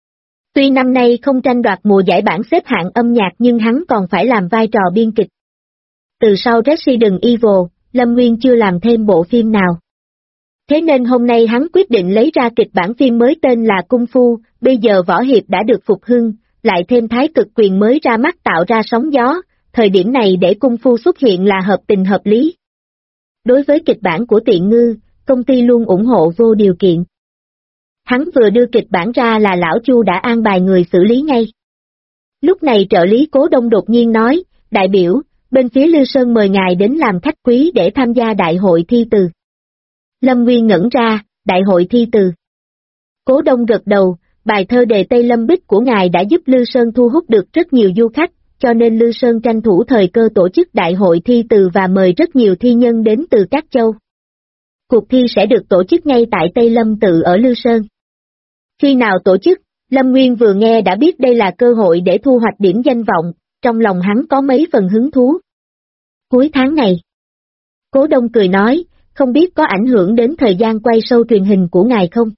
A: Tuy năm nay không tranh đoạt mùa giải bảng xếp hạng âm nhạc nhưng hắn còn phải làm vai trò biên kịch. Từ sau Resident Evil, Lâm Nguyên chưa làm thêm bộ phim nào. Thế nên hôm nay hắn quyết định lấy ra kịch bản phim mới tên là Cung Phu, bây giờ võ hiệp đã được phục hưng, lại thêm thái cực quyền mới ra mắt tạo ra sóng gió, thời điểm này để Cung Phu xuất hiện là hợp tình hợp lý. Đối với kịch bản của Tiện Ngư, công ty luôn ủng hộ vô điều kiện. Hắn vừa đưa kịch bản ra là lão Chu đã an bài người xử lý ngay. Lúc này trợ lý Cố Đông đột nhiên nói, đại biểu, bên phía Lư Sơn mời ngài đến làm khách quý để tham gia đại hội thi từ. Lâm Nguyên ngẩn ra, đại hội thi từ. Cố Đông gật đầu, bài thơ đề Tây Lâm Bích của ngài đã giúp Lư Sơn thu hút được rất nhiều du khách, cho nên Lư Sơn tranh thủ thời cơ tổ chức đại hội thi từ và mời rất nhiều thi nhân đến từ các châu. Cuộc thi sẽ được tổ chức ngay tại Tây Lâm Tự ở Lư Sơn. Khi nào tổ chức, Lâm Nguyên vừa nghe đã biết đây là cơ hội để thu hoạch điểm danh vọng, trong lòng hắn có mấy phần hứng thú. Cuối tháng này, Cố Đông cười nói, không biết có ảnh hưởng đến thời gian quay show truyền hình của ngài không?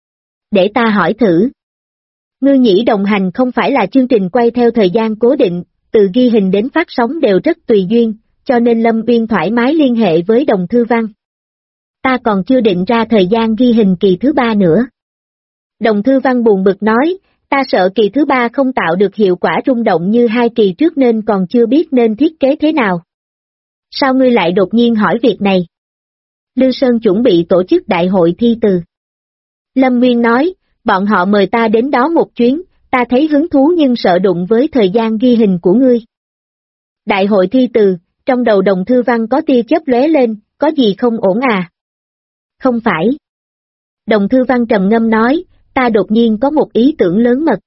A: Để ta hỏi thử. Ngư Nhĩ Đồng Hành không phải là chương trình quay theo thời gian cố định, từ ghi hình đến phát sóng đều rất tùy duyên, cho nên Lâm Uyên thoải mái liên hệ với Đồng Thư Văn. Ta còn chưa định ra thời gian ghi hình kỳ thứ ba nữa. Đồng Thư Văn buồn bực nói, ta sợ kỳ thứ ba không tạo được hiệu quả rung động như hai kỳ trước nên còn chưa biết nên thiết kế thế nào. Sao ngươi lại đột nhiên hỏi việc này? Lư Sơn chuẩn bị tổ chức đại hội thi từ. Lâm Nguyên nói, bọn họ mời ta đến đó một chuyến, ta thấy hứng thú nhưng sợ đụng với thời gian ghi hình của ngươi. Đại hội thi từ, trong đầu Đồng Thư Văn có tia chớp lóe lên, có gì không ổn à? Không phải. Đồng Thư Văn trầm ngâm nói, ta đột nhiên có một ý tưởng lớn mật.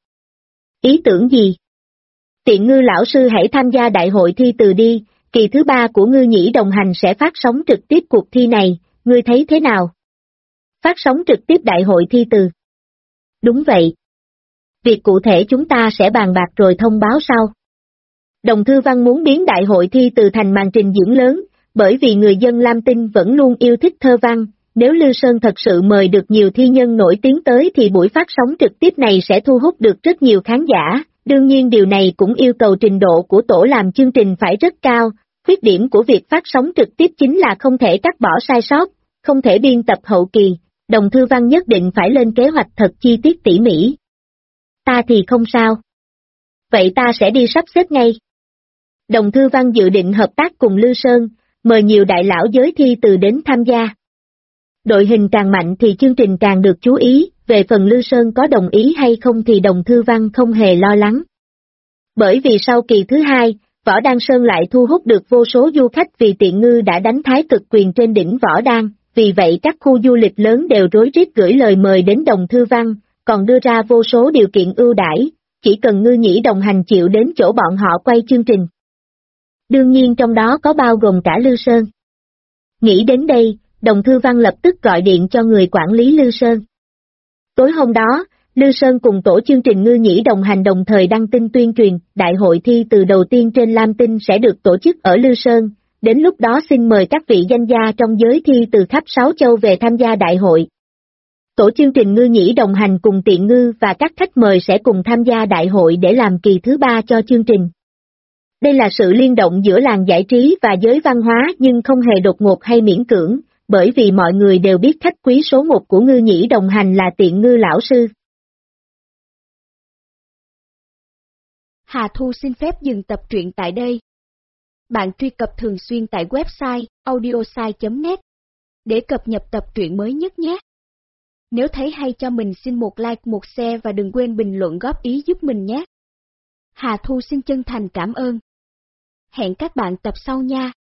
A: Ý tưởng gì? Tiện Ngư lão sư hãy tham gia đại hội thi từ đi, kỳ thứ ba của Ngư Nhĩ Đồng Hành sẽ phát sóng trực tiếp cuộc thi này, ngươi thấy thế nào? Phát sóng trực tiếp đại hội thi từ. Đúng vậy. Việc cụ thể chúng ta sẽ bàn bạc rồi thông báo sau. Đồng Thư Văn muốn biến đại hội thi từ thành màn trình diễn lớn, bởi vì người dân Lam Tinh vẫn luôn yêu thích thơ văn, nếu Lư Sơn thật sự mời được nhiều thi nhân nổi tiếng tới thì buổi phát sóng trực tiếp này sẽ thu hút được rất nhiều khán giả, đương nhiên điều này cũng yêu cầu trình độ của tổ làm chương trình phải rất cao, khuyết điểm của việc phát sóng trực tiếp chính là không thể cắt bỏ sai sót, không thể biên tập hậu kỳ, Đồng Thư Văn nhất định phải lên kế hoạch thật chi tiết tỉ mỉ. Ta thì không sao. Vậy ta sẽ đi sắp xếp ngay. Đồng Thư Văn dự định hợp tác cùng Lư Sơn, mời nhiều đại lão giới thi từ đến tham gia. Đội hình càng mạnh thì chương trình càng được chú ý, về phần Lư Sơn có đồng ý hay không thì Đồng Thư Văn không hề lo lắng. Bởi vì sau kỳ thứ hai, Võ Đan Sơn lại thu hút được vô số du khách vì Tiện Ngư đã đánh thái cực quyền trên đỉnh Võ Đan, vì vậy các khu du lịch lớn đều rối rít gửi lời mời đến Đồng Thư Văn, còn đưa ra vô số điều kiện ưu đãi, chỉ cần Ngư Nhĩ đồng hành chịu đến chỗ bọn họ quay chương trình. Đương nhiên trong đó có bao gồm cả Lư Sơn. Nghĩ đến đây, Đồng Thư Văn lập tức gọi điện cho người quản lý Lư Sơn. Tối hôm đó, Lư Sơn cùng tổ chương trình Ngư Nhĩ đồng hành đồng thời đăng tin tuyên truyền, đại hội thi từ đầu tiên trên Lam Tinh sẽ được tổ chức ở Lư Sơn, đến lúc đó xin mời các vị danh gia trong giới thi từ khắp 6 châu về tham gia đại hội. Tổ chương trình Ngư Nhĩ đồng hành cùng Tiện Ngư và các khách mời sẽ cùng tham gia đại hội để làm kỳ thứ 3 cho chương trình. Đây là sự liên động giữa làng giải trí và giới văn hóa nhưng không hề đột ngột hay miễn cưỡng, bởi vì mọi người đều biết khách quý số 1 của Ngư Nhĩ đồng hành là Tiện Ngư lão sư.
B: Hà Thu xin phép dừng tập truyện tại đây. Bạn truy cập thường xuyên tại website audiosai.net để cập nhật tập truyện mới nhất nhé. Nếu thấy hay cho mình xin một like, một share và đừng quên bình luận góp ý giúp mình nhé. Hà Thu xin chân thành cảm ơn. Hẹn các bạn tập sau nha.